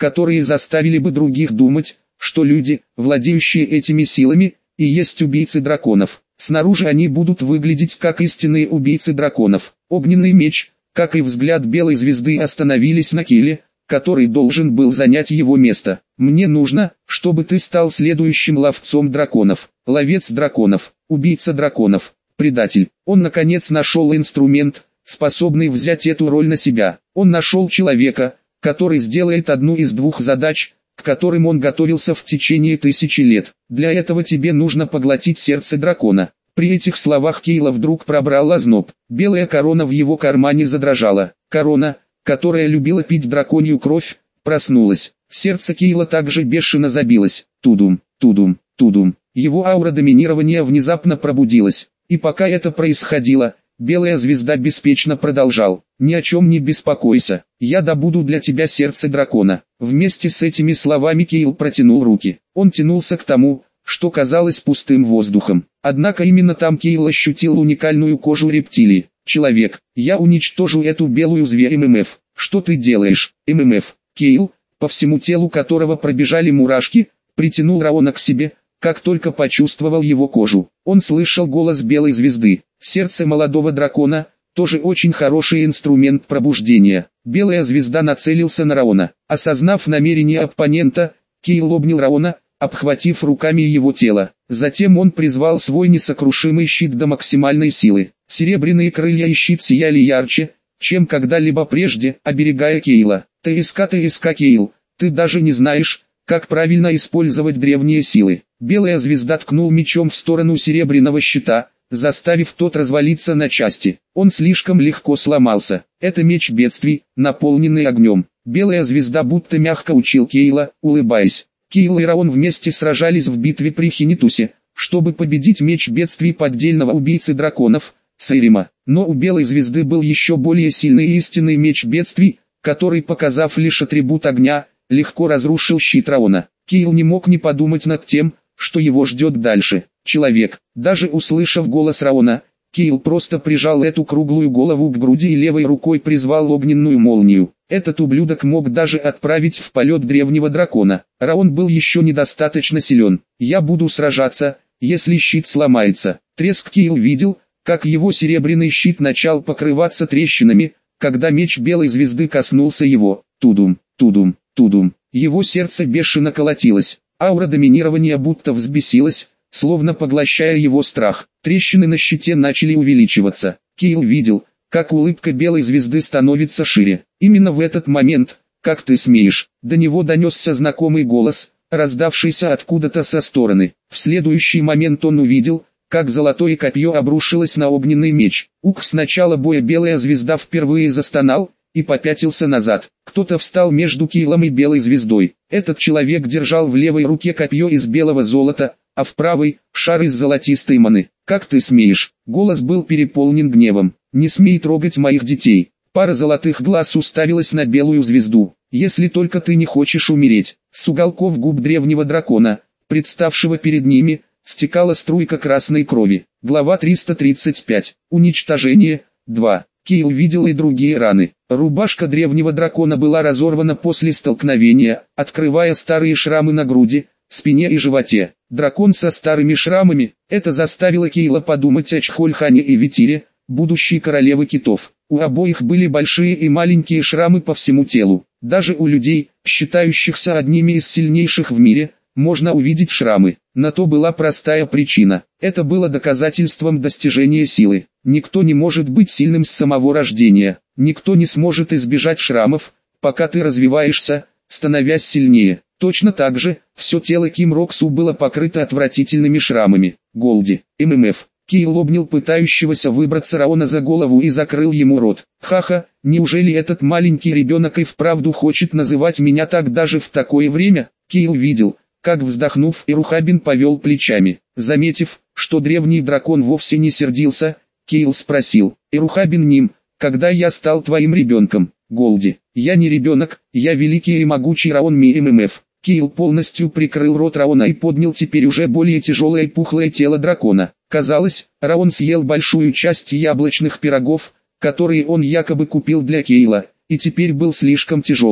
которые заставили бы других думать, что люди, владеющие этими силами, и есть убийцы драконов. Снаружи они будут выглядеть как истинные убийцы драконов. Огненный меч, как и взгляд белой звезды, остановились на Кейле, который должен был занять его место. «Мне нужно, чтобы ты стал следующим ловцом драконов, ловец драконов, убийца драконов, предатель». Он наконец нашел инструмент, способный взять эту роль на себя. Он нашел человека, который сделает одну из двух задач, к которым он готовился в течение тысячи лет. Для этого тебе нужно поглотить сердце дракона. При этих словах Кейла вдруг пробрал озноб. Белая корона в его кармане задрожала. Корона, которая любила пить драконью кровь, проснулась. Сердце Кейла также бешено забилось. Тудум, тудум, тудум. Его аура доминирования внезапно пробудилась. И пока это происходило, белая звезда беспечно продолжал: «Ни о чем не беспокойся, я добуду для тебя сердце дракона». Вместе с этими словами Кейл протянул руки. Он тянулся к тому, что казалось пустым воздухом. Однако именно там Кейл ощутил уникальную кожу рептилии. «Человек, я уничтожу эту белую зверь ММФ». «Что ты делаешь, ММФ?» Кейл, по всему телу которого пробежали мурашки, притянул Раона к себе, как только почувствовал его кожу. Он слышал голос белой звезды. Сердце молодого дракона – тоже очень хороший инструмент пробуждения. Белая звезда нацелился на Раона. Осознав намерение оппонента, Кейл обнял Раона, обхватив руками его тело. Затем он призвал свой несокрушимый щит до максимальной силы. Серебряные крылья и щит сияли ярче, чем когда-либо прежде, оберегая Кейла. «ТСК, ТСК, Кейл, ты даже не знаешь, как правильно использовать древние силы». Белая звезда ткнул мечом в сторону серебряного щита, заставив тот развалиться на части. Он слишком легко сломался. Это меч бедствий, наполненный огнем. Белая звезда будто мягко учил Кейла, улыбаясь. Кейл и Раон вместе сражались в битве при Хинитусе, чтобы победить меч бедствий поддельного убийцы драконов, Сейрима. Но у белой звезды был еще более сильный истинный меч бедствий, который, показав лишь атрибут огня, легко разрушил щит Раона. Кейл не мог не подумать над тем, что его ждет дальше. Человек. Даже услышав голос Раона, Кейл просто прижал эту круглую голову к груди и левой рукой призвал огненную молнию. Этот ублюдок мог даже отправить в полет древнего дракона. Раон был еще недостаточно силен. «Я буду сражаться, если щит сломается». Треск. Кейл видел, как его серебряный щит начал покрываться трещинами, когда меч белой звезды коснулся его. Тудум, тудум, тудум. Его сердце бешено колотилось. Аура доминирования будто взбесилась, словно поглощая его страх. Трещины на щите начали увеличиваться. Кейл видел, как улыбка белой звезды становится шире. Именно в этот момент, «Как ты смеешь?» до него донесся знакомый голос, раздавшийся откуда-то со стороны. В следующий момент он увидел, как золотое копье обрушилось на огненный меч. Ух, с начала боя белая звезда впервые застонал и попятился назад. Кто-то встал между Кейлом и белой звездой. Этот человек держал в левой руке копье из белого золота, а в правой – шар из золотистой маны. «Как ты смеешь?» Голос был переполнен гневом. «Не смей трогать моих детей». Пара золотых глаз уставилась на белую звезду. «Если только ты не хочешь умереть». С уголков губ древнего дракона, представшего перед ними, стекала струйка красной крови. Глава триста тридцать пять. Уничтожение. два. Кейл видел и другие раны. Рубашка древнего дракона была разорвана после столкновения, открывая старые шрамы на груди, спине и животе. Дракон со старыми шрамами. Это заставило Кейла подумать о Чхольхане и Витире, будущей королевы китов. У обоих были большие и маленькие шрамы по всему телу. Даже у людей, считающихся одними из сильнейших в мире, можно увидеть шрамы. На то была простая причина. Это было доказательством достижения силы. Никто не может быть сильным с самого рождения. Никто не сможет избежать шрамов, пока ты развиваешься, становясь сильнее. Точно так же, все тело Ким Роксу было покрыто отвратительными шрамами. Голди. ММФ. Кейл обнял пытающегося выбраться Раона за голову и закрыл ему рот. «Ха-ха, неужели этот маленький ребенок и вправду хочет называть меня так даже в такое время?» Кейл видел, как, вздохнув, Ирухабин повел плечами. Заметив, что древний дракон вовсе не сердился, Кейл спросил: «Ирухабин Ним, когда я стал твоим ребенком?» Голди: «Я не ребенок, я великий и могучий Раон Ми ММФ». Кейл полностью прикрыл рот Раона и поднял теперь уже более тяжелое и пухлое тело дракона. Казалось, Раон съел большую часть яблочных пирогов, которые он якобы купил для Кейла, и теперь был слишком тяжелым.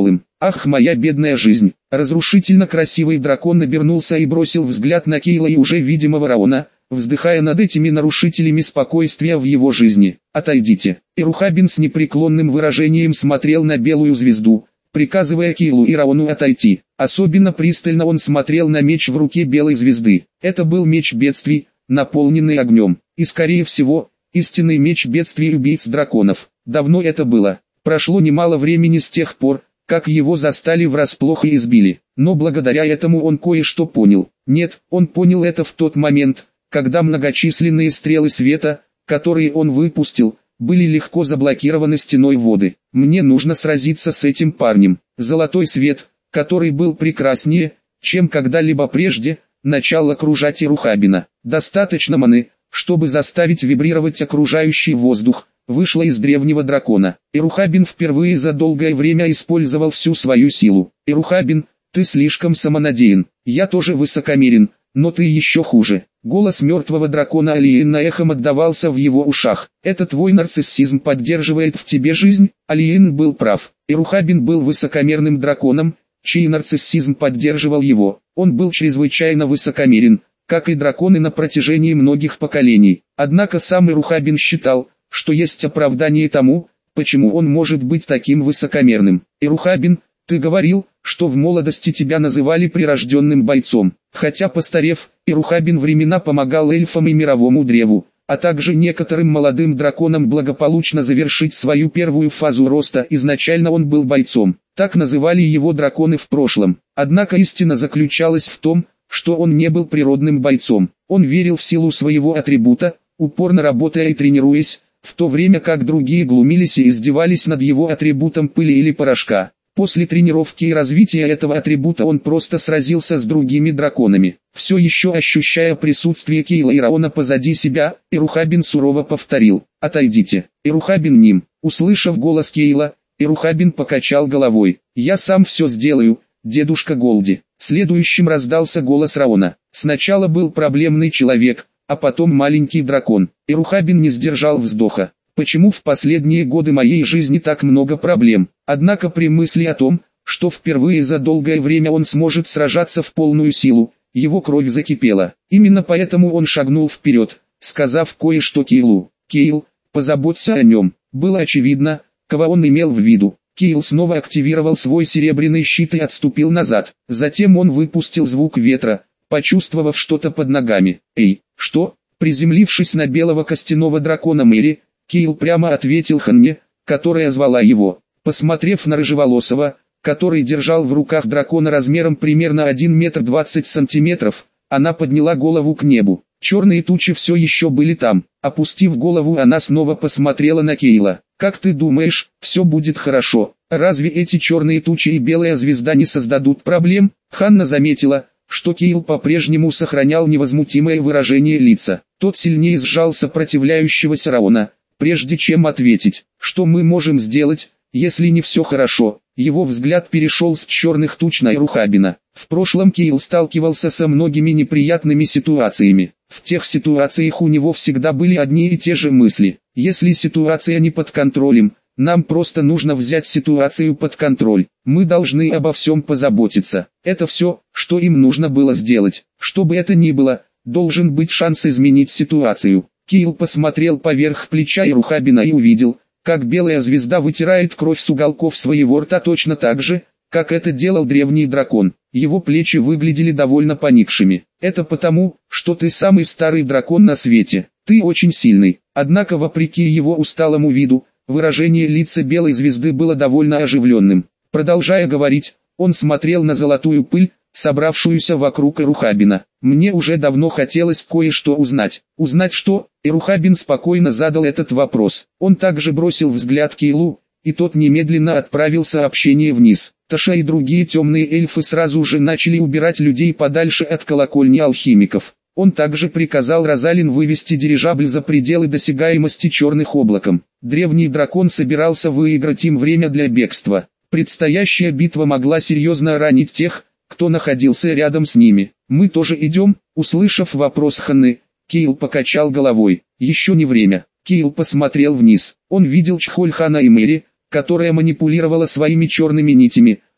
Ах, моя бедная жизнь. Разрушительно красивый дракон обернулся и бросил взгляд на Кейла и уже видимого Раона, вздыхая над этими нарушителями спокойствия в его жизни. «Отойдите». Ирухабин с непреклонным выражением смотрел на белую звезду, приказывая Кейлу и Раону отойти. Особенно пристально он смотрел на меч в руке белой звезды. Это был меч бедствий, наполненный огнем, и скорее всего, истинный меч бедствий убийц драконов. Давно это было. Прошло немало времени с тех пор, как его застали врасплох и избили. Но благодаря этому он кое-что понял. Нет, он понял это в тот момент, когда многочисленные стрелы света, которые он выпустил, были легко заблокированы стеной воды. Мне нужно сразиться с этим парнем. Золотой свет, который был прекраснее, чем когда-либо прежде, начал окружать Ирухабина. Достаточно маны, чтобы заставить вибрировать окружающий воздух, вышла из древнего дракона. Ирухабин впервые за долгое время использовал всю свою силу. «Ирухабин, ты слишком самонадеян. Я тоже высокомерен, но ты еще хуже». Голос мертвого дракона Алиена эхом отдавался в его ушах. «Это твой нарциссизм поддерживает в тебе жизнь?» Алиен был прав. Ирухабин был высокомерным драконом, чей нарциссизм поддерживал его. Он был чрезвычайно высокомерен, как и драконы на протяжении многих поколений. Однако сам Ирухабин считал, что есть оправдание тому, почему он может быть таким высокомерным. «Ирухабин, ты говорил, что в молодости тебя называли прирожденным бойцом». Хотя постарев, Ирухабин времена помогал эльфам и мировому древу, а также некоторым молодым драконам благополучно завершить свою первую фазу роста. Изначально он был бойцом, так называли его драконы в прошлом. Однако истина заключалась в том, что он не был природным бойцом. Он верил в силу своего атрибута, упорно работая и тренируясь, в то время как другие глумились и издевались над его атрибутом пыли или порошка. После тренировки и развития этого атрибута он просто сразился с другими драконами. Все еще ощущая присутствие Кейла и Раона позади себя, Ирухабин сурово повторил: «Отойдите». Ирухабин ним. Услышав голос Кейла, Ирухабин покачал головой. «Я сам все сделаю, дедушка Голди». Следующим раздался голос Раона. Сначала был проблемный человек, а потом маленький дракон. Ирухабин не сдержал вздоха. Почему в последние годы моей жизни так много проблем? Однако при мысли о том, что впервые за долгое время он сможет сражаться в полную силу, его кровь закипела. Именно поэтому он шагнул вперед, сказав кое-что Кейлу. «Кейл, позаботься о нем». Было очевидно, кого он имел в виду. Кейл снова активировал свой серебряный щит и отступил назад. Затем он выпустил звук ветра, почувствовав что-то под ногами. «Эй, что?» Приземлившись на белого костяного дракона Мэри, Кейл прямо ответил Ханне, которая звала его. Посмотрев на рыжеволосого, который держал в руках дракона размером примерно один метр двадцать сантиметров, она подняла голову к небу. Черные тучи все еще были там. Опустив голову, она снова посмотрела на Кейла. «Как ты думаешь, все будет хорошо? Разве эти черные тучи и белая звезда не создадут проблем?» Ханна заметила, что Кейл по-прежнему сохранял невозмутимое выражение лица. Тот сильнее сжал сопротивляющегося Раона, прежде чем ответить: «Что мы можем сделать, если не все хорошо?» Его взгляд перешел с черных туч на Ирухабина. В прошлом Кейл сталкивался со многими неприятными ситуациями. В тех ситуациях у него всегда были одни и те же мысли. Если ситуация не под контролем, нам просто нужно взять ситуацию под контроль. Мы должны обо всем позаботиться. Это все, что им нужно было сделать. Что бы это ни было, должен быть шанс изменить ситуацию. Кейл посмотрел поверх плеча Ирухабина и увидел, как белая звезда вытирает кровь с уголков своего рта точно так же, как это делал древний дракон. Его плечи выглядели довольно поникшими. «Это потому, что ты самый старый дракон на свете. Ты очень сильный». Однако вопреки его усталому виду, выражение лица белой звезды было довольно оживленным. Продолжая говорить, он смотрел на золотую пыль, собравшуюся вокруг Ирухабина. «Мне уже давно хотелось кое-что узнать». «Узнать что?» Ирухабин спокойно задал этот вопрос. Он также бросил взгляд Кейлу, и тот немедленно отправил сообщение вниз. Таша и другие темные эльфы сразу же начали убирать людей подальше от колокольни алхимиков. Он также приказал Розалин вывести дирижабль за пределы досягаемости черных облаком. Древний дракон собирался выиграть им время для бегства. Предстоящая битва могла серьезно ранить тех, кто находился рядом с ними. «Мы тоже идем?» Услышав вопрос Ханны, Кейл покачал головой. «Еще не время». Кейл посмотрел вниз. Он видел Чхольхана и Мэри, которая манипулировала своими черными нитями,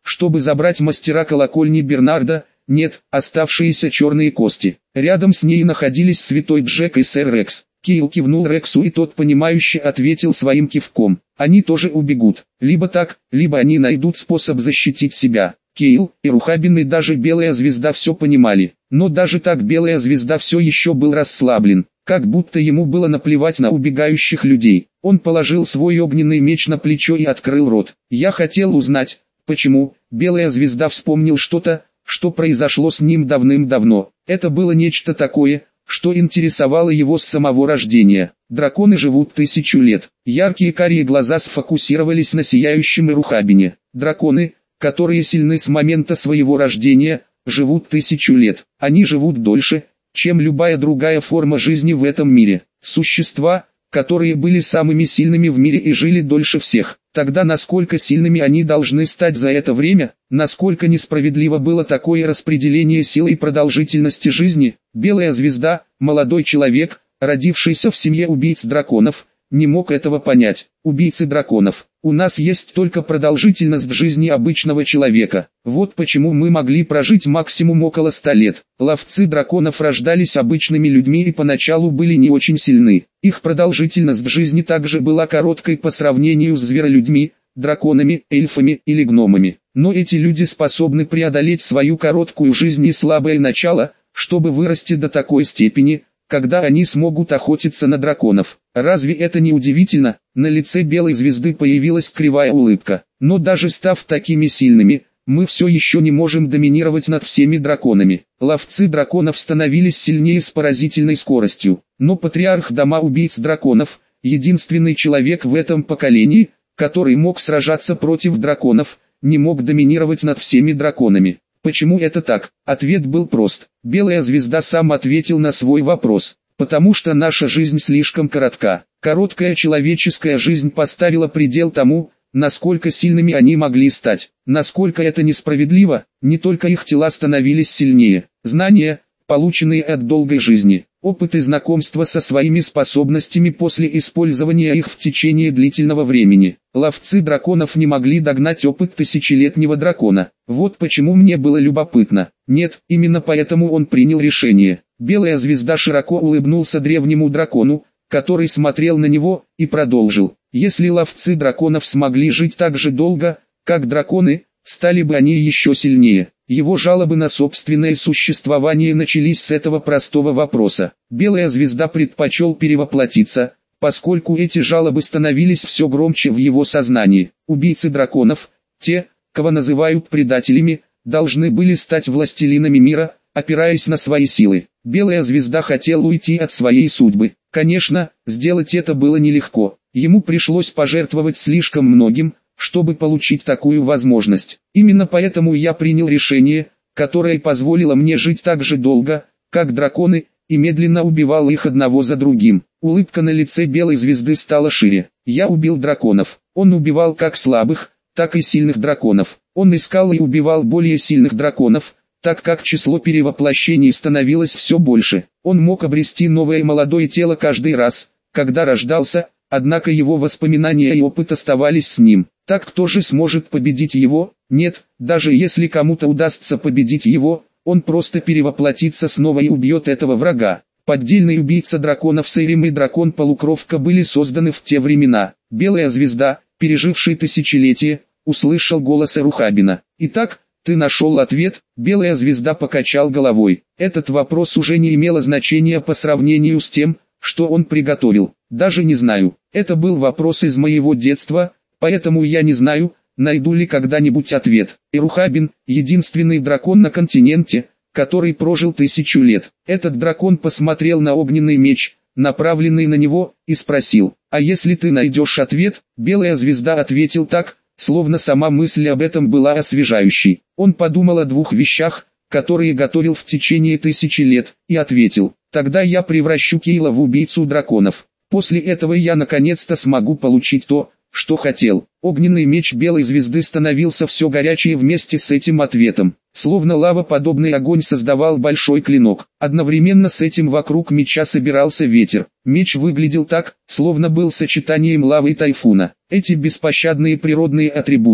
чтобы забрать мастера колокольни Бернарда, нет, оставшиеся черные кости. Рядом с ней находились святой Джек и сэр Рекс. Кейл кивнул Рексу, и тот понимающе ответил своим кивком. Они тоже убегут. Либо так, либо они найдут способ защитить себя. Кейл, и Рухабин, и даже Белая Звезда все понимали. Но даже так Белая Звезда все еще был расслаблен, как будто ему было наплевать на убегающих людей. Он положил свой огненный меч на плечо и открыл рот. «Я хотел узнать, почему...» Белая Звезда вспомнил что-то, что произошло с ним давным-давно. Это было нечто такое, что интересовало его с самого рождения. Драконы живут тысячу лет. Яркие карие глаза сфокусировались на сияющем Ирухабине. Драконы, которые сильны с момента своего рождения, живут тысячу лет. Они живут дольше, чем любая другая форма жизни в этом мире. Существа, которые были самыми сильными в мире и жили дольше всех. Тогда насколько сильными они должны стать за это время? Насколько несправедливо было такое распределение сил и продолжительности жизни? Белая Звезда, молодой человек, родившийся в семье убийц драконов, не мог этого понять. Убийцы драконов. У нас есть только продолжительность жизни обычного человека. Вот почему мы могли прожить максимум около ста лет. Ловцы драконов рождались обычными людьми и поначалу были не очень сильны. Их продолжительность жизни также была короткой по сравнению с зверолюдьми, драконами, эльфами или гномами. Но эти люди способны преодолеть свою короткую жизнь и слабое начало, чтобы вырасти до такой степени, когда они смогут охотиться на драконов. Разве это не удивительно? На лице Белой Звезды появилась кривая улыбка. Но даже став такими сильными, мы все еще не можем доминировать над всеми драконами. Ловцы драконов становились сильнее с поразительной скоростью. Но патриарх дома убийц драконов, единственный человек в этом поколении, который мог сражаться против драконов, не мог доминировать над всеми драконами. Почему это так? Ответ был прост. Белая Звезда сам ответил на свой вопрос. Потому что наша жизнь слишком коротка. Короткая человеческая жизнь поставила предел тому, насколько сильными они могли стать. Насколько это несправедливо, не только их тела становились сильнее. Знания, полученные от долгой жизни, опыт и знакомство со своими способностями после использования их в течение длительного времени. Ловцы драконов не могли догнать опыт тысячелетнего дракона. Вот почему мне было любопытно. Нет, именно поэтому он принял решение. Белая Звезда широко улыбнулся древнему дракону, который смотрел на него, и продолжил. Если ловцы драконов смогли жить так же долго, как драконы, стали бы они еще сильнее. Его жалобы на собственное существование начались с этого простого вопроса. Белая Звезда предпочел перевоплотиться, поскольку эти жалобы становились все громче в его сознании. Убийцы драконов, те, кого называют предателями, должны были стать властелинами мира, опираясь на свои силы. Белая Звезда хотел уйти от своей судьбы. Конечно, сделать это было нелегко. Ему пришлось пожертвовать слишком многим, чтобы получить такую возможность. Именно поэтому я принял решение, которое позволило мне жить так же долго, как драконы, и медленно убивал их одного за другим. Улыбка на лице Белой Звезды стала шире. Я убил драконов. Он убивал как слабых, так и сильных драконов. Он искал и убивал более сильных драконов, так как число перевоплощений становилось все больше. Он мог обрести новое молодое тело каждый раз, когда рождался, однако его воспоминания и опыт оставались с ним. Так кто же сможет победить его? Нет, даже если кому-то удастся победить его, он просто перевоплотится снова и убьет этого врага. Поддельный убийца драконов Сейрим и дракон-полукровка были созданы в те времена. Белая Звезда, переживший тысячелетие, услышал голос Ирухабина. Итак, ты нашел ответ? Белая Звезда покачал головой. Этот вопрос уже не имело значения по сравнению с тем, что он приготовил. Даже не знаю. Это был вопрос из моего детства, поэтому я не знаю, найду ли когда-нибудь ответ. Ирухабин – единственный дракон на континенте, который прожил тысячу лет. Этот дракон посмотрел на огненный меч, направленный на него, и спросил: «А если ты найдешь ответ?» Белая Звезда ответил так, словно сама мысль об этом была освежающей. Он подумал о двух вещах, которые готовил в течение тысячи лет, и ответил: «Тогда я превращу Кейла в убийцу драконов. После этого я наконец-то смогу получить то, что хотел». Огненный меч Белой Звезды становился все горячее вместе с этим ответом. Словно лавоподобный огонь создавал большой клинок. Одновременно с этим вокруг меча собирался ветер. Меч выглядел так, словно был сочетанием лавы и тайфуна. Эти беспощадные природные атрибуты,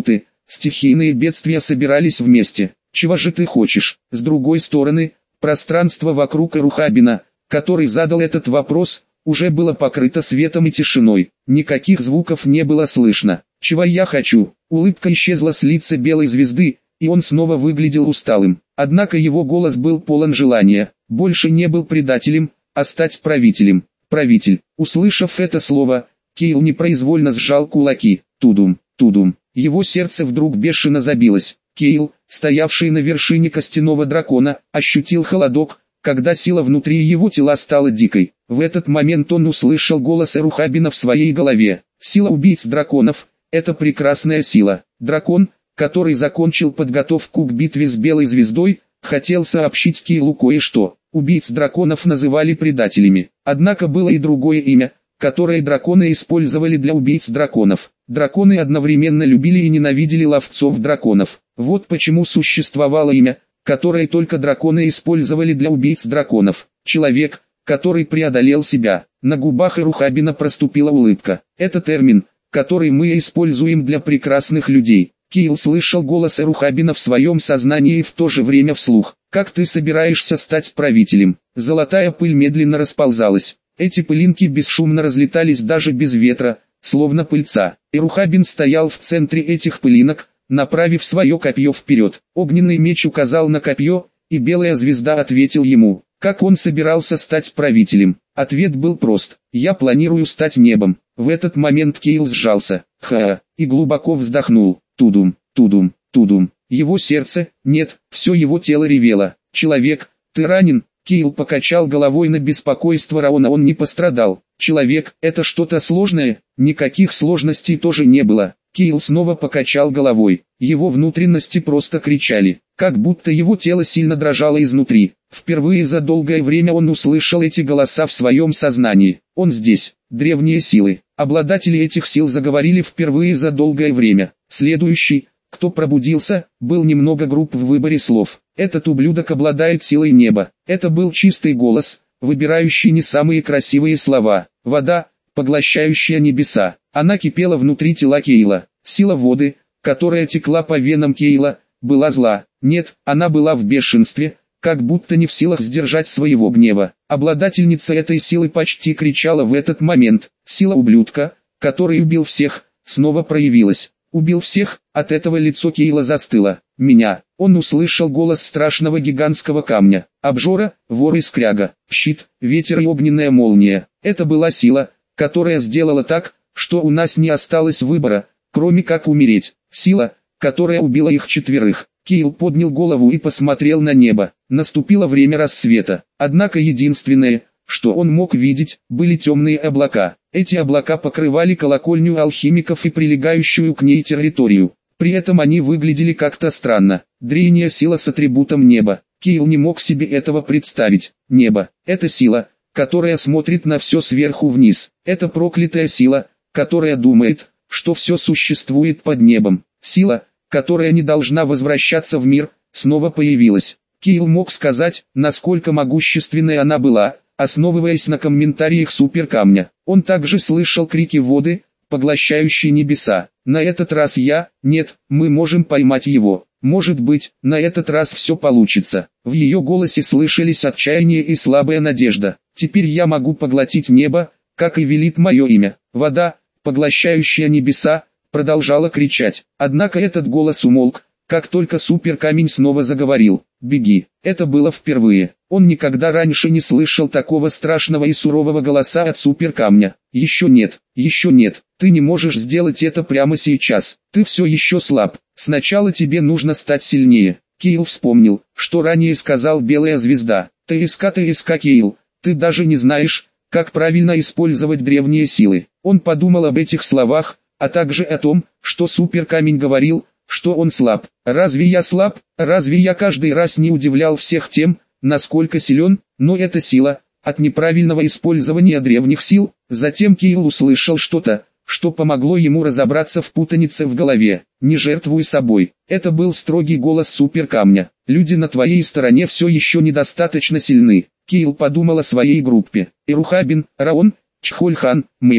Стихийные бедствия собирались вместе. Чего же ты хочешь? С другой стороны, пространство вокруг Эрухабина, который задал этот вопрос, уже было покрыто светом и тишиной. Никаких звуков не было слышно. Чего я хочу? Улыбка исчезла с лица белой звезды, и он снова выглядел усталым. Однако его голос был полон желания. Больше не был предателем, а стать правителем. Правитель. Услышав это слово, Кейл непроизвольно сжал кулаки. Тудум, тудум. Его сердце вдруг бешено забилось. Кейл, стоявший на вершине костяного дракона, ощутил холодок, когда сила внутри его тела стала дикой. В этот момент он услышал голос Эрухабина в своей голове. Сила убийц драконов – это прекрасная сила. Дракон, который закончил подготовку к битве с Белой Звездой, хотел сообщить Кейлу кое-что. Убийц драконов называли предателями. Однако было и другое имя, которое драконы использовали для убийц драконов. Драконы одновременно любили и ненавидели ловцов драконов. Вот почему существовало имя, которое только драконы использовали для убийц драконов. Человек, который преодолел себя. На губах Эрухабина проступила улыбка. Это термин, который мы используем для прекрасных людей. Кейл слышал голос Эрухабина в своем сознании и в то же время вслух. «Как ты собираешься стать правителем?» Золотая пыль медленно расползалась. Эти пылинки бесшумно разлетались даже без ветра, словно пыльца. Эрухабин стоял в центре этих пылинок, направив свое копье вперед. Огненный меч указал на копье, и белая звезда ответил ему. Как он собирался стать правителем? Ответ был прост. «Я планирую стать небом». В этот момент Кейл сжался. Ха, и глубоко вздохнул. Тудум, тудум, тудум. Его сердце, нет, все его тело ревело. «Человек, ты ранен?» Кейл покачал головой на беспокойство Раона. Он не пострадал. «Человек, это что-то сложное?» Никаких сложностей тоже не было. Кейл снова покачал головой. Его внутренности просто кричали, как будто его тело сильно дрожало изнутри. Впервые за долгое время он услышал эти голоса в своем сознании. Он здесь. Древние силы. Обладатели этих сил заговорили впервые за долгое время. Следующий, кто пробудился, был немного груб в выборе слов. Этот ублюдок обладает силой неба. Это был чистый голос, выбирающий не самые красивые слова. Вода, поглощающая небеса. Она кипела внутри тела Кейла. Сила воды, которая текла по венам Кейла, была зла. Нет, она была в бешенстве, как будто не в силах сдержать своего гнева. Обладательница этой силы почти кричала в этот момент. Сила ублюдка, который убил всех, снова проявилась. Убил всех, от этого лицо Кейла застыло. Меня. Он услышал голос страшного гигантского камня. Обжора, вор и скряга, щит, ветер и огненная молния. Это была сила, которая сделала так, что у нас не осталось выбора, кроме как умереть. Сила, которая убила их четверых. Кейл поднял голову и посмотрел на небо. Наступило время рассвета. Однако единственное, что он мог видеть, были темные облака. Эти облака покрывали колокольню алхимиков и прилегающую к ней территорию. При этом они выглядели как-то странно. Древняя сила с атрибутом неба. Кейл не мог себе этого представить. Небо – это сила, которая смотрит на все сверху вниз. Это проклятая сила, которая думает, что все существует под небом. Сила, которая не должна возвращаться в мир, снова появилась. Кейл мог сказать, насколько могущественной она была, основываясь на комментариях суперкамня. Он также слышал крики воды, поглощающие небеса. На этот раз я, нет, мы можем поймать его. Может быть, на этот раз все получится. В ее голосе слышались отчаяние и слабая надежда. Теперь я могу поглотить небо, как и велит мое имя. Вода, поглощающая небеса, продолжала кричать. Однако этот голос умолк, как только суперкамень снова заговорил. «Беги». Это было впервые. Он никогда раньше не слышал такого страшного и сурового голоса от суперкамня. «Еще нет, еще нет, ты не можешь сделать это прямо сейчас. Ты все еще слаб. Сначала тебе нужно стать сильнее». Кейл вспомнил, что ранее сказал Белая Звезда. «ТСК, ТСК, Кейл, ты даже не знаешь, как правильно использовать древние силы». Он подумал об этих словах, а также о том, что суперкамень говорил, что он слаб. Разве я слаб? Разве я каждый раз не удивлял всех тем, насколько силен? Но эта сила, от неправильного использования древних сил. Затем Кейл услышал что-то, что помогло ему разобраться в путанице в голове. «Не жертвуй собой». Это был строгий голос суперкамня. «Люди на твоей стороне все еще недостаточно сильны». Кейл подумал о своей группе. Эрухабин, Раон, Чхольхан, Мэри.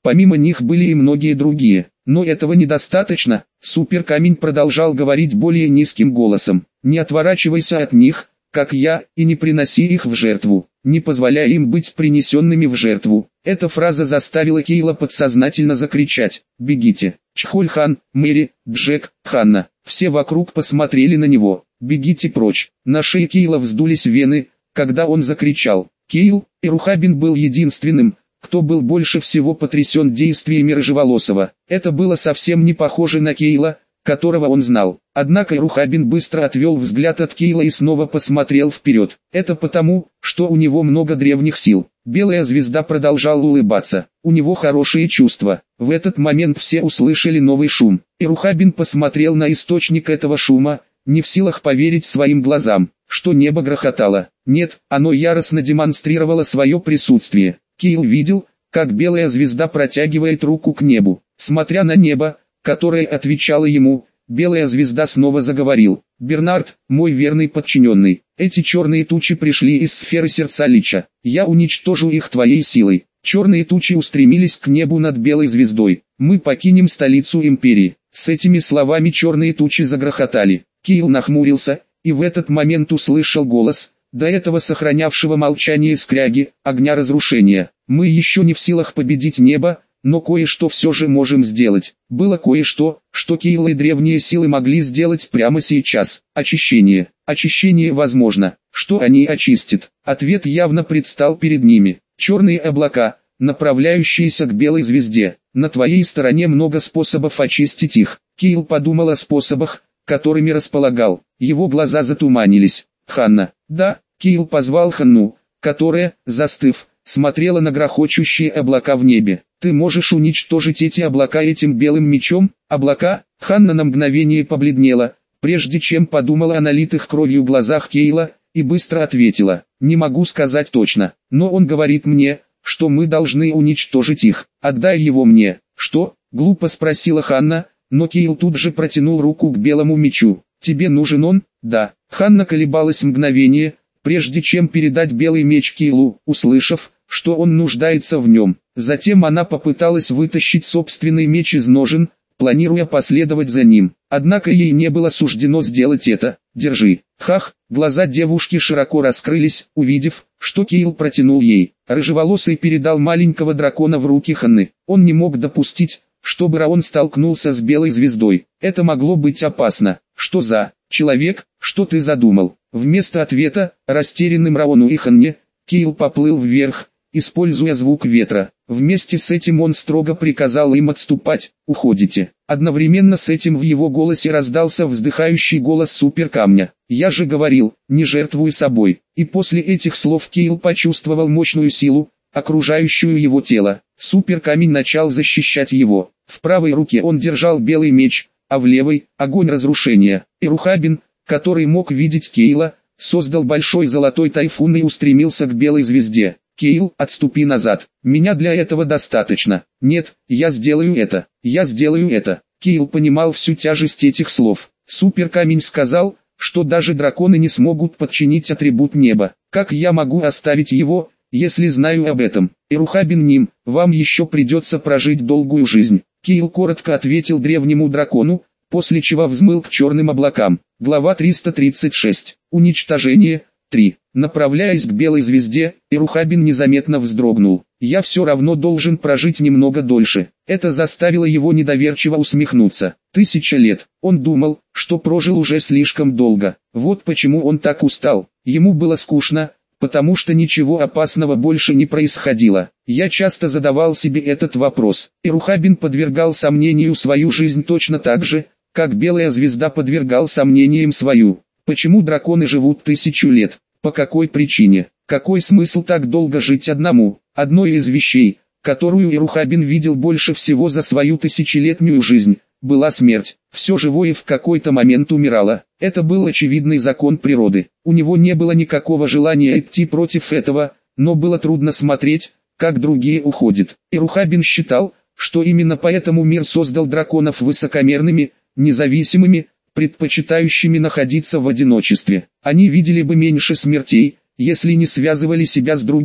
Помимо них были и многие другие. Но этого недостаточно. Суперкамень продолжал говорить более низким голосом. Не отворачивайся от них, как я, и не приноси их в жертву. Не позволяй им быть принесенными в жертву. Эта фраза заставила Кейла подсознательно закричать: «Бегите!» Чхоль-хан, Мэри, Джек, Ханна. Все вокруг посмотрели на него. «Бегите прочь!» На шее Кейла вздулись вены, когда он закричал. Кейл, Ирухабин был единственным, кто был больше всего потрясен действиями Рыжеволосого. Это было совсем не похоже на Кейла, которого он знал. Однако Ирухабин быстро отвел взгляд от Кейла и снова посмотрел вперед. Это потому, что у него много древних сил. Белая звезда продолжал улыбаться. У него хорошие чувства. В этот момент все услышали новый шум. Ирухабин посмотрел на источник этого шума, не в силах поверить своим глазам, что небо грохотало. Нет, оно яростно демонстрировало свое присутствие. Кейл видел, как белая звезда протягивает руку к небу. Смотря на небо, которое отвечало ему, белая звезда снова заговорил. «Бернард, мой верный подчиненный, эти черные тучи пришли из сферы сердца Лича. Я уничтожу их твоей силой». Черные тучи устремились к небу над белой звездой. «Мы покинем столицу империи». С этими словами черные тучи загрохотали. Кейл нахмурился, и в этот момент услышал голос, до этого сохранявшего молчание скряги, огня разрушения. «Мы еще не в силах победить небо, но кое-что все же можем сделать». Было кое-что, что Кейл и древние силы могли сделать прямо сейчас. Очищение. Очищение возможно. Что они очистят? Ответ явно предстал перед ними. Черные облака, направляющиеся к белой звезде. На твоей стороне много способов очистить их. Кейл подумал о способах, которыми располагал. Его глаза затуманились. «Ханна». «Да». Кейл позвал Ханну, которая, застыв, смотрела на грохочущие облака в небе. «Ты можешь уничтожить эти облака этим белым мечом?» «Облака?» Ханна на мгновение побледнела, прежде чем подумала о налитых кровью глазах Кейла, и быстро ответила: «Не могу сказать точно, но он говорит мне, что мы должны уничтожить их. Отдай его мне». «Что?» — глупо спросила Ханна, но Кейл тут же протянул руку к белому мечу. «Тебе нужен он?» «Да». Ханна колебалась мгновение, прежде чем передать белый меч Кейлу, услышав, что он нуждается в нем. Затем она попыталась вытащить собственный меч из ножен, планируя последовать за ним. Однако ей не было суждено сделать это. «Держи». Хах, глаза девушки широко раскрылись, увидев, что Кейл протянул ей. Рыжеволосый передал маленького дракона в руки Ханны. Он не мог допустить, чтобы Раон столкнулся с белой звездой. Это могло быть опасно. «Что за человек, что ты задумал?» Вместо ответа, растерянным Раону и Ханне, Кейл поплыл вверх, используя звук ветра. Вместе с этим он строго приказал им отступать. «Уходите». Одновременно с этим в его голосе раздался вздыхающий голос суперкамня. «Я же говорил, не жертвуй собой». И после этих слов Кейл почувствовал мощную силу, окружающую его тело. Суперкамень начал защищать его. В правой руке он держал белый меч, а в левой – огонь разрушения. Ирухабин, который мог видеть Кейла, создал большой золотой тайфун и устремился к белой звезде. «Кейл, отступи назад. Меня для этого достаточно». «Нет, я сделаю это. Я сделаю это». Кейл понимал всю тяжесть этих слов. Суперкамень сказал, что даже драконы не смогут подчинить атрибут неба. «Как я могу оставить его, если знаю об этом?» «Ирухабин Ним, вам еще придется прожить долгую жизнь». Кейл коротко ответил древнему дракону, после чего взмыл к черным облакам. Глава триста тридцать шесть. Уничтожение. три. Направляясь к белой звезде, Ирухабин незаметно вздрогнул. «Я все равно должен прожить немного дольше». Это заставило его недоверчиво усмехнуться. Тысяча лет. Он думал, что прожил уже слишком долго. Вот почему он так устал. Ему было скучно, потому что ничего опасного больше не происходило. Я часто задавал себе этот вопрос. Ирухабин подвергал сомнению свою жизнь точно так же, как белая звезда подвергал сомнениям свою. Почему драконы живут тысячу лет? По какой причине? Какой смысл так долго жить одному? Одной из вещей, которую Ирухабин видел больше всего за свою тысячелетнюю жизнь, была смерть. Все живое в какой-то момент умирало. Это был очевидный закон природы. У него не было никакого желания идти против этого, но было трудно смотреть, как другие уходят. Ирухабин считал, что именно поэтому мир создал драконов высокомерными, независимыми, предпочитающими находиться в одиночестве. Они видели бы меньше смертей, если не связывали себя с другими.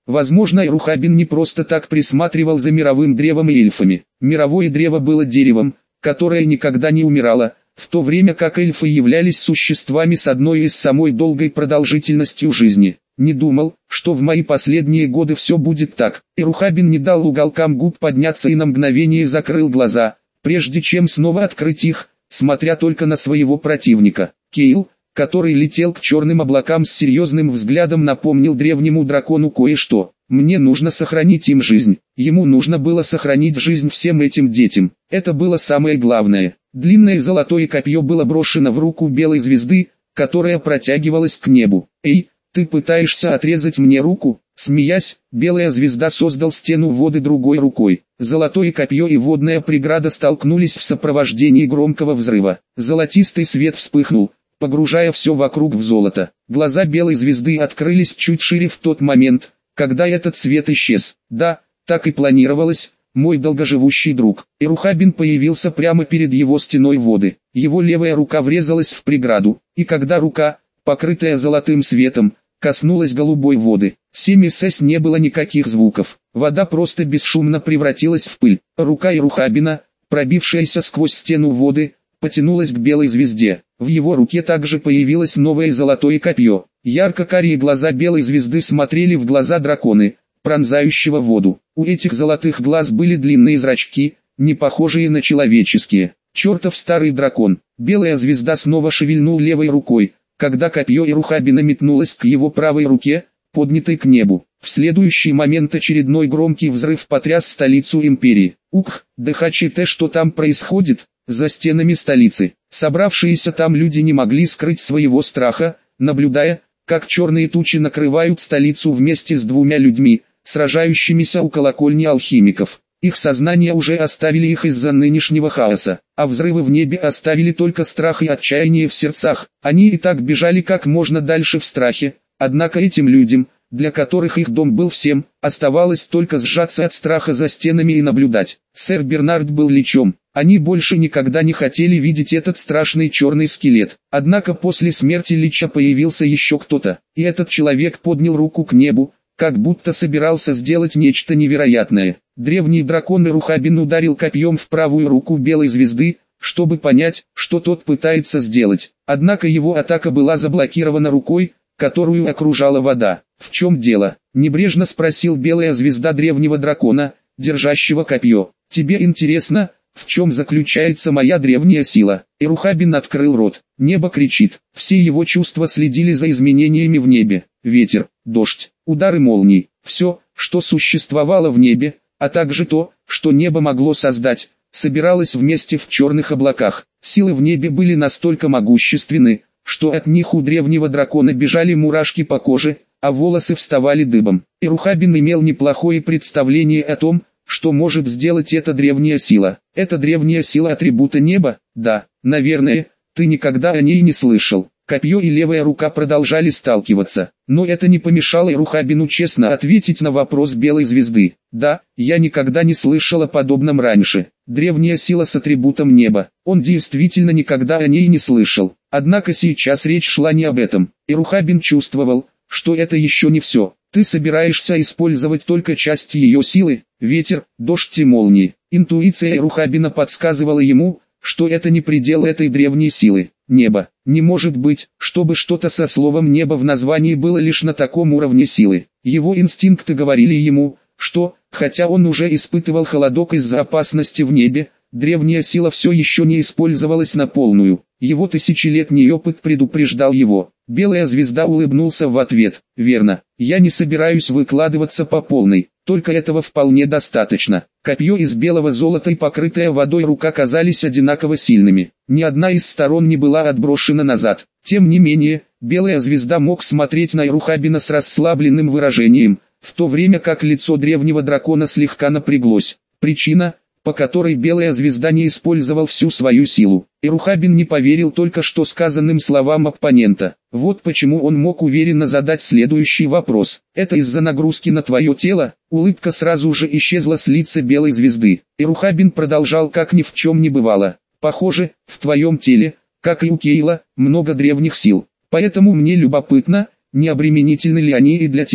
Возможно, Эрухабин не просто так присматривал за мировым древом и эльфами. Мировое древо было деревом, которое никогда не умирало, в то время как эльфы являлись существами с одной из самой долгой продолжительностью жизни. Не думал, что в мои последние годы все будет так. Эрухабин не дал уголкам губ подняться и на мгновение закрыл глаза, прежде чем снова открыть их, смотря только на своего противника. Кейл, который летел к черным облакам с серьезным взглядом, напомнил древнему дракону кое-что. Мне нужно сохранить им жизнь. Ему нужно было сохранить жизнь всем этим детям. Это было самое главное. Длинное золотое копье было брошено в руку белой звезды, которая протягивалась к небу. «Эй, ты пытаешься отрезать мне руку?» Смеясь, белая звезда создал стену воды другой рукой. Золотое копье и водная преграда столкнулись в сопровождении громкого взрыва. Золотистый свет вспыхнул, погружая все вокруг в золото. Глаза белой звезды открылись чуть шире в тот момент, когда этот свет исчез. Да, так и планировалось, мой долгоживущий друг. Эрухабин появился прямо перед его стеной воды. Его левая рука врезалась в преграду, и когда рука, покрытая золотым светом, коснулась голубой воды, семь эс не было никаких звуков. Вода просто бесшумно превратилась в пыль. Рука Эрухабина, пробившаяся сквозь стену воды, потянулась к белой звезде. В его руке также появилось новое золотое копье. Ярко-карие глаза белой звезды смотрели в глаза драконы, пронзающего воду. У этих золотых глаз были длинные зрачки, не похожие на человеческие. Чертов старый дракон. Белая звезда снова шевельнул левой рукой, когда копье Эрухабина метнулось к его правой руке, поднятой к небу. В следующий момент очередной громкий взрыв потряс столицу империи. Ух, ДХЧТ, что там происходит? За стенами столицы, собравшиеся там люди не могли скрыть своего страха, наблюдая, как черные тучи накрывают столицу вместе с двумя людьми, сражающимися у колокольни алхимиков. Их сознания уже оставили их из-за нынешнего хаоса, а взрывы в небе оставили только страх и отчаяние в сердцах. Они и так бежали как можно дальше в страхе, однако этим людям, для которых их дом был всем, оставалось только сжаться от страха за стенами и наблюдать. Сэр Бернард был личом. Они больше никогда не хотели видеть этот страшный черный скелет. Однако после смерти Лича появился еще кто-то, и этот человек поднял руку к небу, как будто собирался сделать нечто невероятное. Древний дракон Эрухабин ударил копьем в правую руку белой звезды, чтобы понять, что тот пытается сделать. Однако его атака была заблокирована рукой, которую окружала вода. «В чем дело?» – небрежно спросил белая звезда древнего дракона, держащего копье. «Тебе интересно, в чем заключается моя древняя сила?» Эрухабин открыл рот. Небо кричит. Все его чувства следили за изменениями в небе. Ветер, дождь, удары молний. Все, что существовало в небе, а также то, что небо могло создать, собиралось вместе в черных облаках. Силы в небе были настолько могущественны, что от них у древнего дракона бежали мурашки по коже, а волосы вставали дыбом. Эрухабин имел неплохое представление о том, что может сделать эта древняя сила. Это древняя сила атрибута неба? Да, наверное, ты никогда о ней не слышал. Копье и левая рука продолжали сталкиваться, но это не помешало Эрухабину честно ответить на вопрос белой звезды. Да, я никогда не слышал о подобном раньше. Древняя сила с атрибутом неба. Он действительно никогда о ней не слышал. Однако сейчас речь шла не об этом. Эрухабин чувствовал, что это еще не все. Ты собираешься использовать только часть ее силы, ветер, дождь и молнии. Интуиция Эрухабина подсказывала ему, что это не предел этой древней силы. Небо. Не может быть, чтобы что-то со словом «небо» в названии было лишь на таком уровне силы. Его инстинкты говорили ему, что, хотя он уже испытывал холодок из-за опасности в небе, древняя сила все еще не использовалась на полную. Его тысячелетний опыт предупреждал его. Белая звезда улыбнулся в ответ. «Верно, я не собираюсь выкладываться по полной, только этого вполне достаточно». Копье из белого золота и покрытая водой рука казались одинаково сильными. Ни одна из сторон не была отброшена назад. Тем не менее, белая звезда мог смотреть на Эрухабина с расслабленным выражением, в то время как лицо древнего дракона слегка напряглось. Причина, по которой белая звезда не использовал всю свою силу. Эрухабин не поверил только что сказанным словам оппонента. Вот почему он мог уверенно задать следующий вопрос. Это из-за нагрузки на твое тело? Улыбка сразу же исчезла с лица белой звезды. Эрухабин продолжал, как ни в чем не бывало. Похоже, в твоем теле, как и у Кейла, много древних сил. Поэтому мне любопытно, не обременительны ли они и для тебя.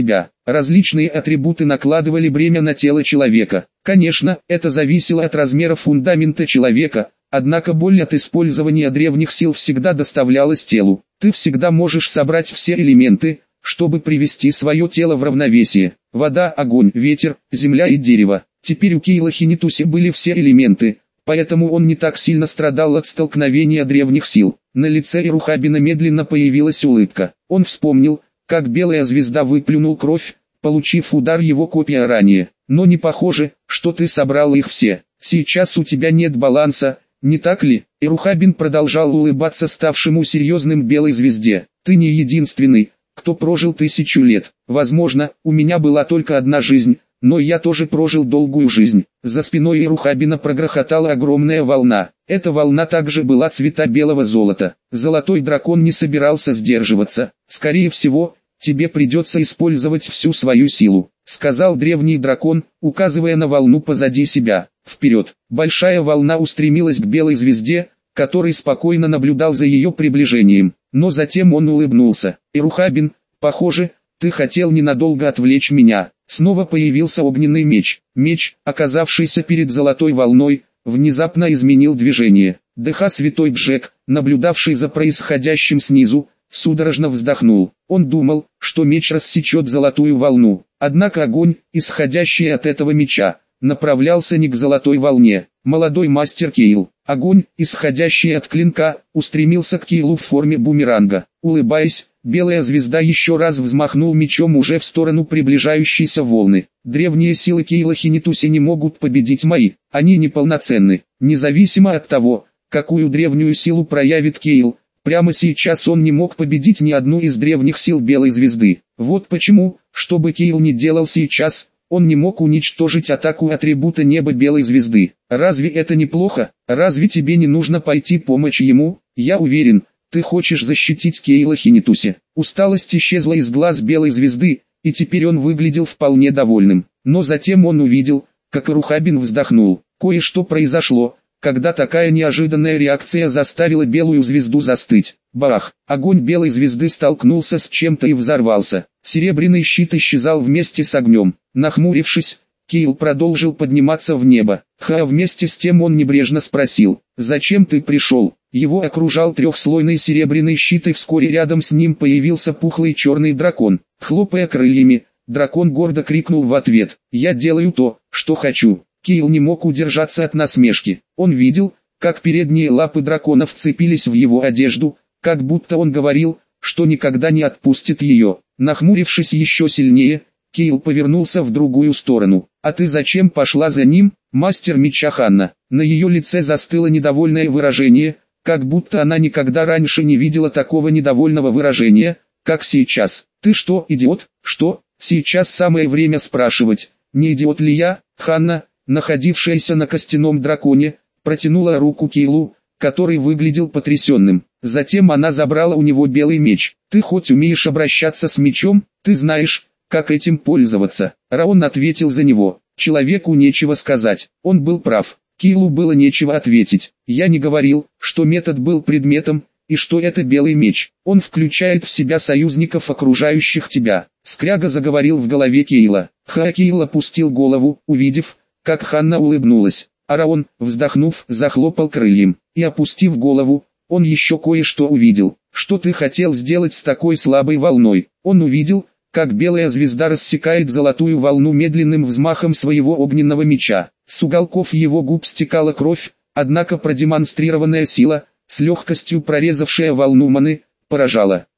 Различные атрибуты накладывали бремя на тело человека. Конечно, это зависело от размера фундамента человека, однако боль от использования древних сил всегда доставлялась телу. Ты всегда можешь собрать все элементы, чтобы привести свое тело в равновесие. Вода, огонь, ветер, земля и дерево. Теперь у Кейла Хинитуси были все элементы, поэтому он не так сильно страдал от столкновения древних сил. На лице Ирухабина медленно появилась улыбка. Он вспомнил, как белая звезда выплюнул кровь, получив удар его копья ранее. Но не похоже, что ты собрал их все. Сейчас у тебя нет баланса, не так ли? Ирухабин продолжал улыбаться ставшему серьезным белой звезде. Ты не единственный, кто прожил тысячу лет. Возможно, у меня была только одна жизнь, но я тоже прожил долгую жизнь. За спиной Ирухабина прогрохотала огромная волна. Эта волна также была цвета белого золота. Золотой дракон не собирался сдерживаться. Скорее всего, тебе придется использовать всю свою силу, сказал древний дракон, указывая на волну позади себя. Вперед! Большая волна устремилась к белой звезде, который спокойно наблюдал за ее приближением. Но затем он улыбнулся. Ирухабин, похоже, ты хотел ненадолго отвлечь меня. Снова появился огненный меч. Меч, оказавшийся перед золотой волной, внезапно изменил движение. ДХ Святой Джек, наблюдавший за происходящим снизу, судорожно вздохнул. Он думал, что меч рассечет золотую волну. Однако огонь, исходящий от этого меча, направлялся не к золотой волне. Молодой мастер Кейл. Огонь, исходящий от клинка, устремился к Кейлу в форме бумеранга. Улыбаясь, белая звезда еще раз взмахнул мечом уже в сторону приближающейся волны. Древние силы Кейла Хинитуси не могут победить мои. Они неполноценны. Независимо от того, какую древнюю силу проявит Кейл, прямо сейчас он не мог победить ни одну из древних сил белой звезды. Вот почему, что бы Кейл ни делал сейчас, он не мог уничтожить атаку атрибута неба белой звезды. Разве это неплохо? Разве тебе не нужно пойти помочь ему? Я уверен, ты хочешь защитить Кейла Хинитуси. Усталость исчезла из глаз белой звезды, и теперь он выглядел вполне довольным. Но затем он увидел, как Ирухабин вздохнул. Кое-что произошло, когда такая неожиданная реакция заставила белую звезду застыть. Бах! Огонь белой звезды столкнулся с чем-то и взорвался. Серебряный щит исчезал вместе с огнем. Нахмурившись, Кейл продолжил подниматься в небо. Ха, вместе с тем он небрежно спросил: «Зачем ты пришел?» Его окружал трехслойный серебряный щит, и вскоре рядом с ним появился пухлый черный дракон. Хлопая крыльями, дракон гордо крикнул в ответ: «Я делаю то, что хочу». Кейл не мог удержаться от насмешки. Он видел, как передние лапы дракона вцепились в его одежду, как будто он говорил, что никогда не отпустит ее. Нахмурившись еще сильнее, Кейл повернулся в другую сторону. «А ты зачем пошла за ним, мастер меча Ханна?» На ее лице застыло недовольное выражение, как будто она никогда раньше не видела такого недовольного выражения, как сейчас. «Ты что, идиот? Что? Сейчас самое время спрашивать, не идиот ли я?» Ханна, находившаяся на костяном драконе, протянула руку Кейлу, который выглядел потрясенным. Затем она забрала у него белый меч. «Ты хоть умеешь обращаться с мечом? Ты знаешь, как этим пользоваться?» Раон ответил за него. Человеку нечего сказать. Он был прав. Кейлу было нечего ответить. «Я не говорил, что метод был предметом, и что это белый меч. Он включает в себя союзников, окружающих тебя». Скряга заговорил в голове Кейла. Ха, Кейл опустил голову, увидев, как Ханна улыбнулась. А Раон, вздохнув, захлопал крыльем. И опустив голову, он еще кое-что увидел. «Что ты хотел сделать с такой слабой волной?» Он увидел, как белая звезда рассекает золотую волну медленным взмахом своего огненного меча. С уголков его губ стекала кровь, однако продемонстрированная сила, с легкостью прорезавшая волну маны, поражала.